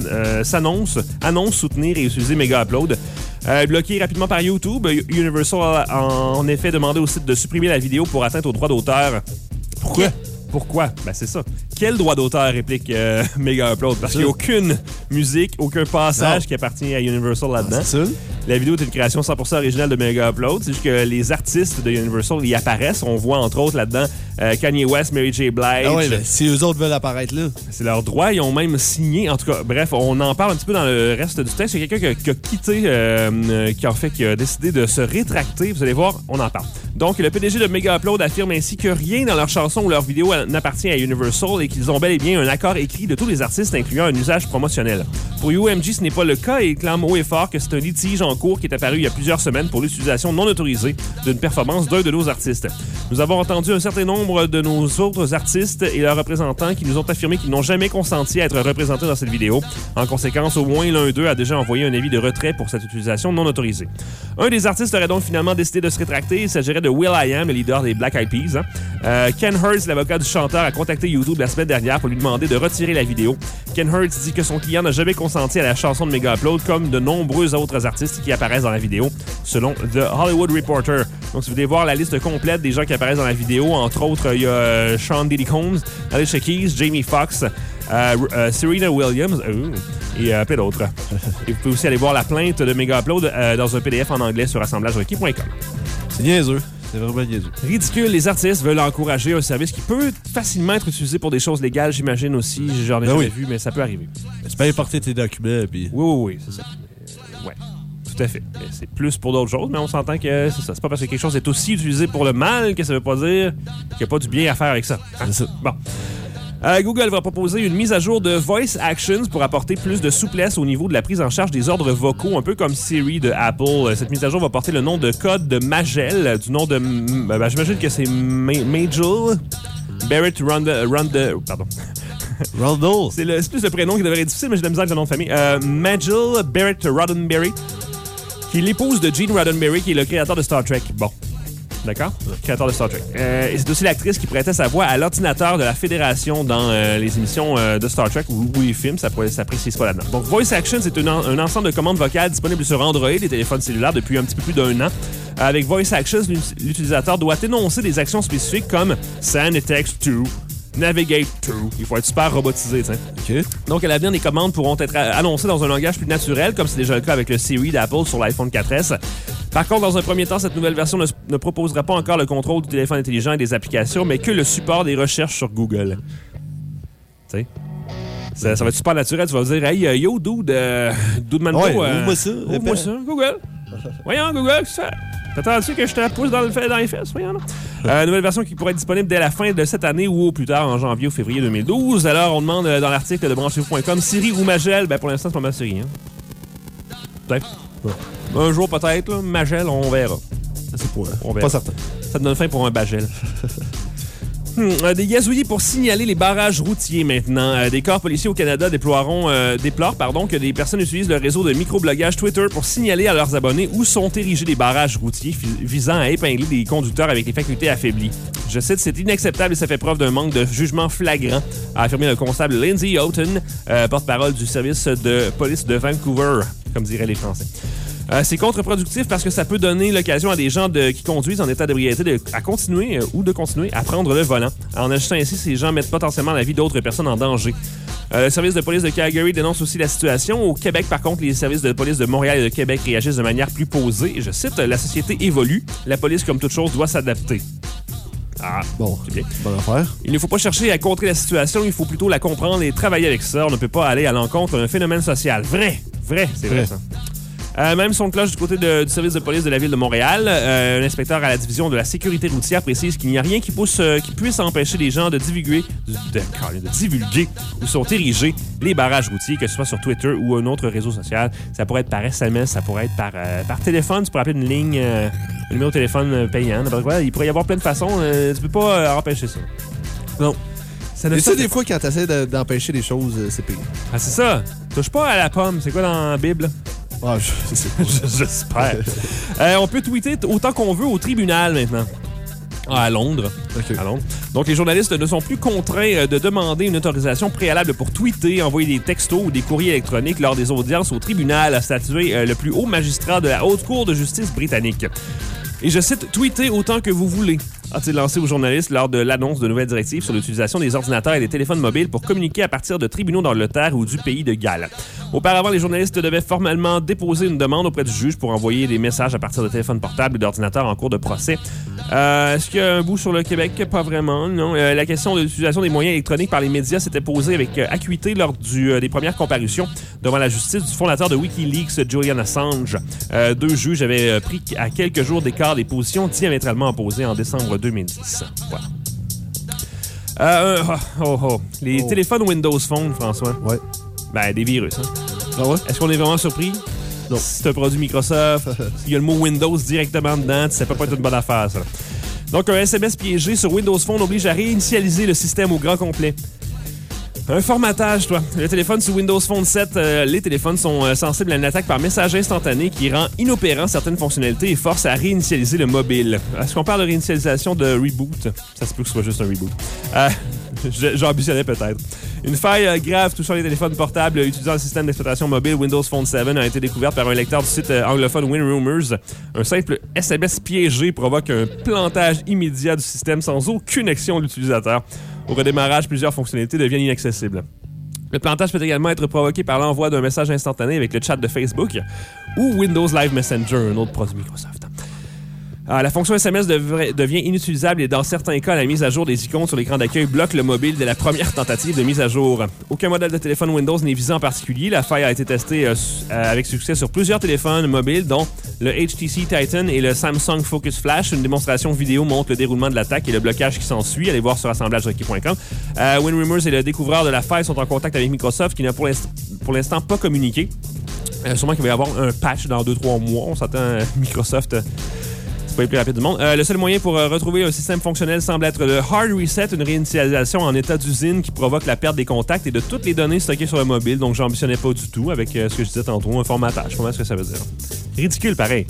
annoncent soutenir et utiliser Mega Upload. Bloqué rapidement par YouTube, Universal a en effet demandé au site de supprimer la vidéo pour atteinte aux droits d'auteur. Pourquoi? Ben, c'est ça. Quel droit d'auteur, réplique Mega Upload? Parce qu'il n'y a aucune musique, aucun passage qui appartient à Universal là-dedans. C'est ça. La vidéo est une création 100% originale de Mega Upload. C'est juste que les artistes de Universal y apparaissent. On voit entre autres là-dedans Kanye West, Mary J. Blige. Ah ouais, si eux autres veulent apparaître là. C'est leur droit. Ils ont même signé. En tout cas, bref, on en parle un petit peu dans le reste du texte. Il y a quelqu'un qui a quitté, qui a décidé de se rétracter. Vous allez voir, on en parle. Donc, le PDG de Mega Upload affirme ainsi que rien dans leur chanson ou leur vidéo n'appartient à Universal et qu'ils ont bel et bien un accord écrit de tous les artistes incluant un usage promotionnel. Pour UMG, ce n'est pas le cas et il clame haut et fort que c'est un litige en cours qui est apparu il y a plusieurs semaines pour l'utilisation non autorisée d'une performance d'un de nos artistes. Nous avons entendu un certain nombre de nos autres artistes et leurs représentants qui nous ont affirmé qu'ils n'ont jamais consenti à être représentés dans cette vidéo. En conséquence, au moins l'un d'eux a déjà envoyé un avis de retrait pour cette utilisation non autorisée. Un des artistes aurait donc finalement décidé de se rétracter. Il s'agirait de will.i.am, le leader des Black Eyed Peas. Ken Hurst, l'avocat du chanteur, a contacté YouTube la semaine dernière pour lui demander de retirer la vidéo. Ken Hurst dit que son client n'a jamais consenti à la chanson de Mega Upload comme de nombreux autres artistes qui apparaissent dans la vidéo, selon The Hollywood Reporter. Donc, si vous voulez voir la liste complète des gens qui apparaissent dans la vidéo, entre autres, il y a Sean Diddy Combs, Alicia Keys, Jamie Foxx, Serena Williams et plein d'autres. Et vous pouvez aussi aller voir la plainte de Mega Upload dans un PDF en anglais sur assemblagerequis.com. C'est niaiseux. C'est vraiment niaiseux. Ridicule, les artistes veulent encourager un service qui peut facilement être utilisé pour des choses légales, j'imagine aussi. J'en ai jamais vu, mais ça peut arriver. Tu peux importer tes documents, puis... Oui, c'est ça. Ouais, tout à fait. C'est plus pour d'autres choses, mais on s'entend que c'est ça. C'est pas parce que quelque chose est aussi utilisé pour le mal que ça veut pas dire qu'il n'y a pas du bien à faire avec ça. Hein? C'est ça. Bon. Google va proposer une mise à jour de Voice Actions pour apporter plus de souplesse au niveau de la prise en charge des ordres vocaux, un peu comme Siri de Apple. Cette mise à jour va porter le nom de code de Magel, du nom de... j'imagine que c'est Majel Barrett pardon. Randall. C'est plus le prénom qui devrait être difficile, mais j'ai de la misère avec le nom de famille. Magel Barrett Roddenberry, qui est l'épouse de Gene Roddenberry, qui est le créateur de Star Trek. Bon. D'accord? Créateur de Star Trek. Et c'est aussi l'actrice qui prêtait sa voix à l'ordinateur de la Fédération dans les émissions de Star Trek ou les films, ça précise pas là-dedans. Donc, Voice Action, c'est un ensemble de commandes vocales disponibles sur Android et téléphones cellulaires depuis un petit peu plus d'un an. Avec Voice Actions, l'utilisateur doit énoncer des actions spécifiques comme « Send a text to », Navigate to. Il faut être super robotisé, tu sais. OK. Donc, à l'avenir, les commandes pourront être annoncées dans un langage plus naturel, comme c'est déjà le cas avec le Siri d'Apple sur l'iPhone 4S. Par contre, dans un premier temps, cette nouvelle version ne proposera pas encore le contrôle du téléphone intelligent et des applications, mais que le support des recherches sur Google. Tu sais? Ça va être super naturel. Tu vas dire, hey, yo, dude Mando. Ouais, ouvre-moi ça. Ouvre-moi ça, Google. Voyons, Google, qu'est-ce que ça? T'attends-tu que je te la pousse dans les fesses? Voyons, non? Nouvelle version qui pourrait être disponible dès la fin de cette année ou au plus tard en janvier ou février 2012. Alors, on demande dans l'article de branchez-vous.com Siri ou Magel. Ben, pour l'instant, c'est pas mal Siri. Hein? Peut-être. Ouais. Un jour, peut-être. Là. Magel, on verra. C'est pour on verra. Pas certain. Ça te donne faim pour un bagel. Des gazouillis pour signaler les barrages routiers maintenant. Des corps policiers au Canada déplorent que des personnes utilisent le réseau de microblogage Twitter pour signaler à leurs abonnés où sont érigés des barrages routiers visant à épingler des conducteurs avec les facultés affaiblies. Je cite, c'est inacceptable et ça fait preuve d'un manque de jugement flagrant, a affirmé le constable Lindsay Houghton, porte-parole du service de police de Vancouver, comme diraient les Français. C'est contre-productif parce que ça peut donner l'occasion à des gens qui conduisent en état d'ébriété de continuer à prendre le volant. En agissant ainsi, ces gens mettent potentiellement la vie d'autres personnes en danger. Le service de police de Calgary dénonce aussi la situation. Au Québec, par contre, les services de police de Montréal et de Québec réagissent de manière plus posée. Je cite, « La société évolue. La police, comme toute chose, doit s'adapter. » Ah, bon, c'est bien. Bonne affaire. Il ne faut pas chercher à contrer la situation, il faut plutôt la comprendre et travailler avec ça. On ne peut pas aller à l'encontre d'un phénomène social. Vrai, c'est vrai ça. Même son cloche du côté du service de police de la ville de Montréal, un inspecteur à la division de la sécurité routière précise qu'il n'y a rien qui puisse empêcher les gens de divulguer où sont érigés les barrages routiers, que ce soit sur Twitter ou un autre réseau social. Ça pourrait être par SMS, ça pourrait être par téléphone. Tu pourrais appeler une ligne, un numéro de téléphone payant. Il pourrait y avoir plein de façons. Tu peux pas empêcher ça. Non. Ça ne Et fait- ça, des fois, quand t'essaies d'empêcher des choses, c'est pire. Ah, c'est ça. Touche pas à la pomme. C'est quoi dans la Bible? Ah, je sais pas. J'espère. On peut tweeter autant qu'on veut au tribunal maintenant. Ah, à Londres. OK. À Londres. Donc, les journalistes ne sont plus contraints de demander une autorisation préalable pour tweeter, envoyer des textos ou des courriers électroniques lors des audiences au tribunal, a statué le plus haut magistrat de la Haute Cour de justice britannique. Et je cite, « Tweetez autant que vous voulez », a-t-il lancé aux journalistes lors de l'annonce de nouvelles directives sur l'utilisation des ordinateurs et des téléphones mobiles pour communiquer à partir de tribunaux d'Angleterre ou du pays de Galles. Auparavant, les journalistes devaient formellement déposer une demande auprès du juge pour envoyer des messages à partir de téléphones portables et d'ordinateurs en cours de procès. Est-ce qu'il y a un bout sur le Québec? Pas vraiment, non. La question de l'utilisation des moyens électroniques par les médias s'était posée avec acuité lors des premières comparutions devant la justice du fondateur de Wikileaks, Julian Assange. Deux juges avaient pris à quelques jours d'écart des positions diamétralement opposées en décembre 2010. Voilà. Les téléphones Windows Phone, François. Ouais. Ben, des virus, hein. Ah ouais? Est-ce qu'on est vraiment surpris? Non. Si c'est un produit Microsoft, il y a le mot Windows directement dedans, ça peut pas être une bonne affaire, ça. Donc, un SMS piégé sur Windows Phone oblige à réinitialiser le système au grand complet. Un formatage, toi. Le téléphone sous Windows Phone 7, les téléphones sont sensibles à une attaque par message instantané qui rend inopérant certaines fonctionnalités et force à réinitialiser le mobile. Est-ce qu'on parle de réinitialisation de reboot? Ça se peut que ce soit juste un reboot. J'ambitionnais peut-être. Une faille grave touchant les téléphones portables utilisant le système d'exploitation mobile Windows Phone 7 a été découverte par un lecteur du site anglophone WinRumors. Un simple SMS piégé provoque un plantage immédiat du système sans aucune action de l'utilisateur. Au redémarrage, plusieurs fonctionnalités deviennent inaccessibles. Le plantage peut également être provoqué par l'envoi d'un message instantané avec le chat de Facebook ou Windows Live Messenger, un autre produit Microsoft. La fonction SMS devient inutilisable et dans certains cas, la mise à jour des icônes sur l'écran d'accueil bloque le mobile dès la première tentative de mise à jour. Aucun modèle de téléphone Windows n'est visé en particulier. La faille a été testée avec succès sur plusieurs téléphones mobiles, dont le HTC Titan et le Samsung Focus Flash. Une démonstration vidéo montre le déroulement de l'attaque et le blocage qui s'ensuit. Allez voir sur assemblagerequis.com. WinRumors et le découvreur de la faille sont en contact avec Microsoft qui n'a pour l'instant pas communiqué. Sûrement qu'il va y avoir un patch dans 2-3 mois. On s'attend à Microsoft... pas le plus rapide du monde. Le seul moyen pour retrouver un système fonctionnel semble être le hard reset, une réinitialisation en état d'usine qui provoque la perte des contacts et de toutes les données stockées sur le mobile. Donc, j'ambitionnais pas du tout avec ce que je disais tantôt, un formatage. Comment est-ce que ça veut dire? Ridicule, pareil.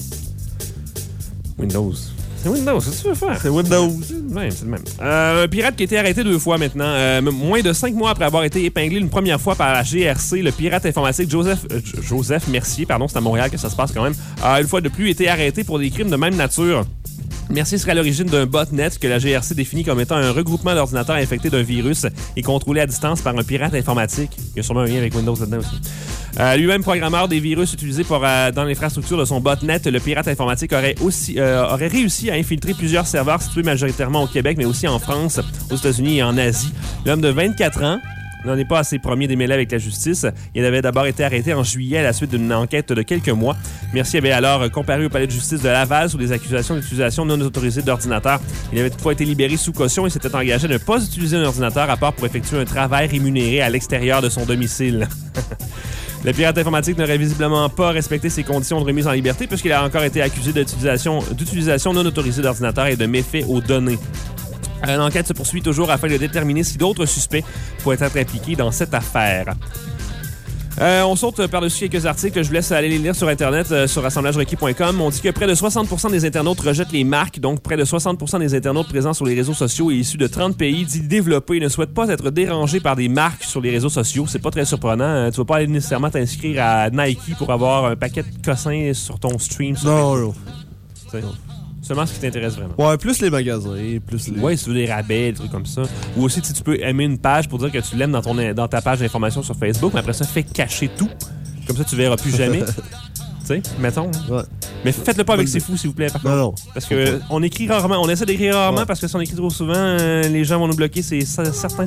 Windows. C'est Windows, c'est ce que tu veux faire? C'est Windows. C'est le même. Un pirate qui a été arrêté 2 fois maintenant. Moins de 5 mois après avoir été épinglé une première fois par la GRC, le pirate informatique Joseph Mercier, c'est à Montréal que ça se passe quand même, a une fois de plus été arrêté pour des crimes de même nature. Mercier serait à l'origine d'un botnet que la GRC définit comme étant un regroupement d'ordinateurs infectés d'un virus et contrôlé à distance par un pirate informatique. Il y a sûrement un lien avec Windows là-dedans aussi. Lui-même programmeur des virus utilisés dans l'infrastructure de son botnet, le pirate informatique aurait réussi à infiltrer plusieurs serveurs situés majoritairement au Québec, mais aussi en France, aux États-Unis et en Asie. L'homme de 24 ans n'en est pas à ses premiers démêlés avec la justice. Il avait d'abord été arrêté en juillet à la suite d'une enquête de quelques mois. Mercier avait alors comparu au palais de justice de Laval sous des accusations d'utilisation non autorisée d'ordinateur. Il avait toutefois été libéré sous caution et s'était engagé à ne pas utiliser un ordinateur à part pour effectuer un travail rémunéré à l'extérieur de son domicile. Le pirate informatique n'aurait visiblement pas respecté ses conditions de remise en liberté puisqu'il a encore été accusé d'utilisation non autorisée d'ordinateur et de méfaits aux données. L'enquête se poursuit toujours afin de déterminer si d'autres suspects pourraient être impliqués dans cette affaire. On saute par-dessus quelques articles. Je vous laisse aller les lire sur Internet, sur assemblagerequis.com. On dit que près de 60% des internautes rejettent les marques. Donc, près de 60% des internautes présents sur les réseaux sociaux et issus de 30 pays dits développés ne souhaitent pas être dérangés par des marques sur les réseaux sociaux. C'est pas très surprenant. Tu vas pas aller nécessairement t'inscrire à Nike pour avoir un paquet de cossins sur ton stream. Non. Seulement ce qui t'intéresse vraiment. Ouais, plus les magasins, plus les... Ouais, si tu veux des rabais, des trucs comme ça. Ou aussi, tu peux aimer une page pour dire que tu l'aimes dans ta page d'information sur Facebook, mais après ça, fais cacher tout. Comme ça, tu verras plus jamais. Tu sais, mettons. Ouais. Mais faites-le pas avec C'est Fou, s'il vous plaît, par contre. Non. Parce que on écrit rarement. On essaie d'écrire rarement ouais. Parce que si on écrit trop souvent, les gens vont nous bloquer. C'est certain.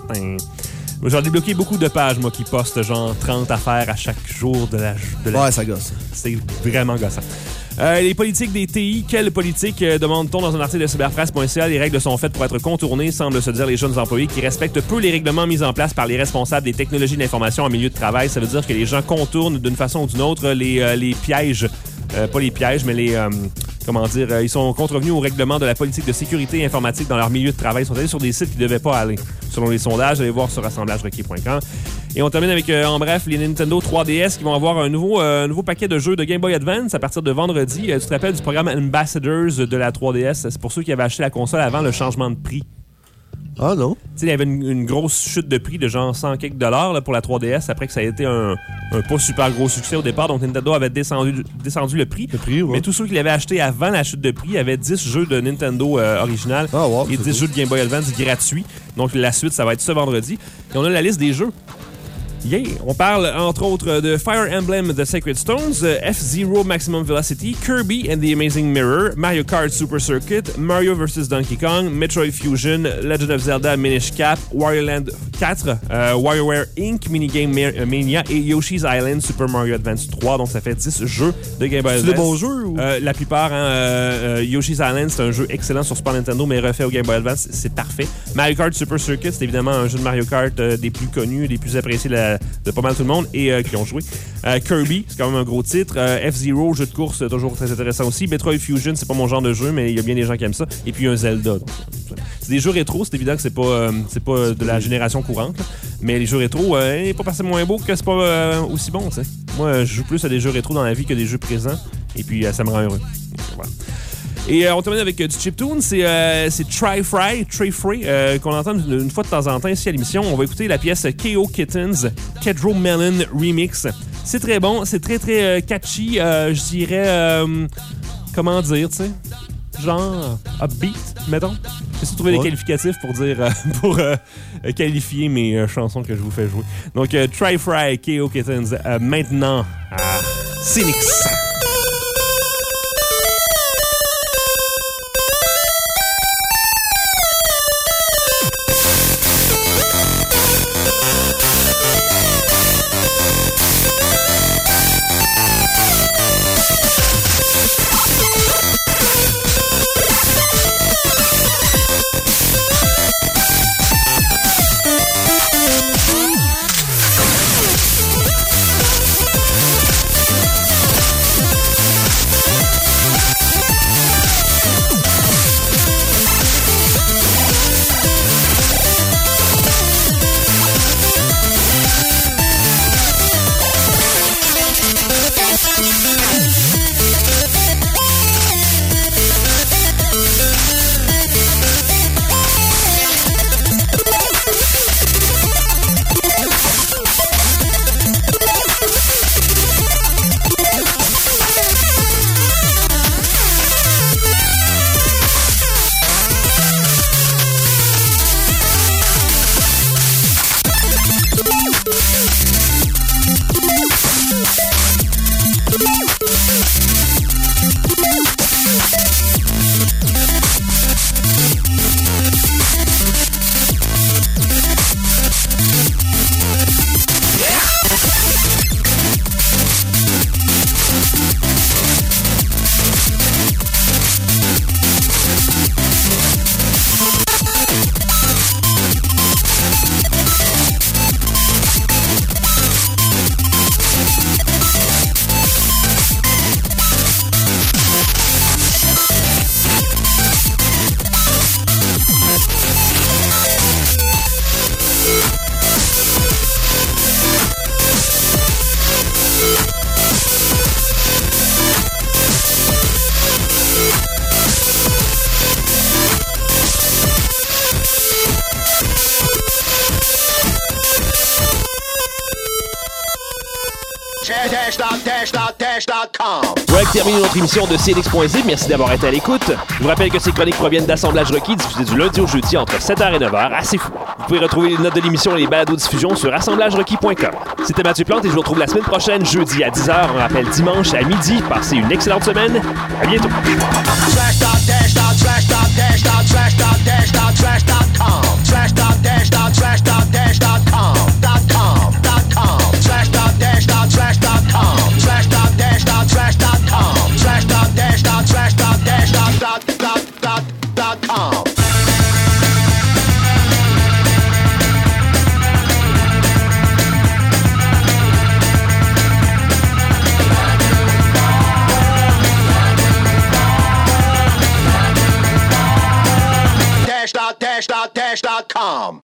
J'ai débloqué beaucoup de pages, moi, qui postent genre 30 affaires à chaque jour de la... Ouais, ça gosse. C'est vraiment gossant. Les politiques des TI, quelle politique demande-t-on dans un article de cyberpresse.ca? Les règles sont faites pour être contournées, semblent se dire les jeunes employés qui respectent peu les règlements mis en place par les responsables des technologies de l'information en milieu de travail. Ça veut dire que les gens contournent d'une façon ou d'une autre les pièges. Pas les pièges, mais ils sont contrevenus au règlement de la politique de sécurité informatique dans leur milieu de travail. Ils sont allés sur des sites qui ne devaient pas aller. Selon les sondages, allez voir sur assemblagerequis.com. Et on termine avec, en bref, les Nintendo 3DS qui vont avoir un nouveau paquet de jeux de Game Boy Advance à partir de vendredi. Tu te rappelles du programme Ambassadors de la 3DS? C'est pour ceux qui avaient acheté la console avant le changement de prix. Ah non? Tu sais, il y avait une grosse chute de prix de genre 100 quelques dollars là, pour la 3DS après que ça a été un pas super gros succès au départ. Donc Nintendo avait descendu le prix. Ouais. Mais tous ceux qui l'avaient acheté avant la chute de prix avaient 10 jeux de Nintendo original et 10 jeux de Game Boy Advance gratuits. Donc la suite, ça va être ce vendredi. Et on a la liste des jeux. Yeah. On parle entre autres de Fire Emblem The Sacred Stones, F-Zero Maximum Velocity, Kirby and the Amazing Mirror, Mario Kart Super Circuit, Mario vs. Donkey Kong, Metroid Fusion, Legend of Zelda Minish Cap, Wario Land 4, WarioWare Inc., Minigame Mania et Yoshi's Island Super Mario Advance 3. Donc ça fait 10 jeux de Game Boy Advance. C'est des bons jeux? Ou? La plupart, Yoshi's Island, c'est un jeu excellent sur Super Nintendo, mais refait au Game Boy Advance, c'est parfait. Mario Kart Super Circuit, c'est évidemment un jeu de Mario Kart des plus connus, des plus appréciés de pas mal tout le monde et qui ont joué. Kirby, c'est quand même un gros titre. F-Zero, jeu de course, toujours très intéressant aussi. Metroid Fusion, c'est pas mon genre de jeu, mais il y a bien des gens qui aiment ça. Et puis un Zelda. Donc, c'est des jeux rétro, c'est évident que c'est pas de la génération courante, là. Mais les jeux rétro, pas passer moins beau que c'est pas aussi bon, tu sais. Moi, je joue plus à des jeux rétro dans la vie que des jeux présents. Et puis, ça me rend heureux. Donc, voilà. Et on termine avec du chiptune, c'est Tri-Fry, qu'on entend une fois de temps en temps ici à l'émission. On va écouter la pièce KO Kittens, Kedro Melon Remix. C'est très bon, c'est très très catchy, je dirais, comment dire, tu sais, genre upbeat, mettons. J'essaie de trouver des qualificatifs pour dire, qualifier mes chansons que je vous fais jouer. Donc, Tri-Fry, KO Kittens, maintenant à Cynix. Voilà qui termine notre émission de CLX.zip. Merci d'avoir été à l'écoute. Je vous rappelle que ces chroniques proviennent d'Assemblage Requis, diffusées du lundi au jeudi entre 7h et 9h. Assez fou. Vous pouvez retrouver les notes de l'émission et les balados-diffusions sur assemblagerequis.com. C'était Mathieu Plante et je vous retrouve la semaine prochaine, jeudi à 10h. On rappelle dimanche à midi. Passez une excellente semaine. À bientôt. Dash.com.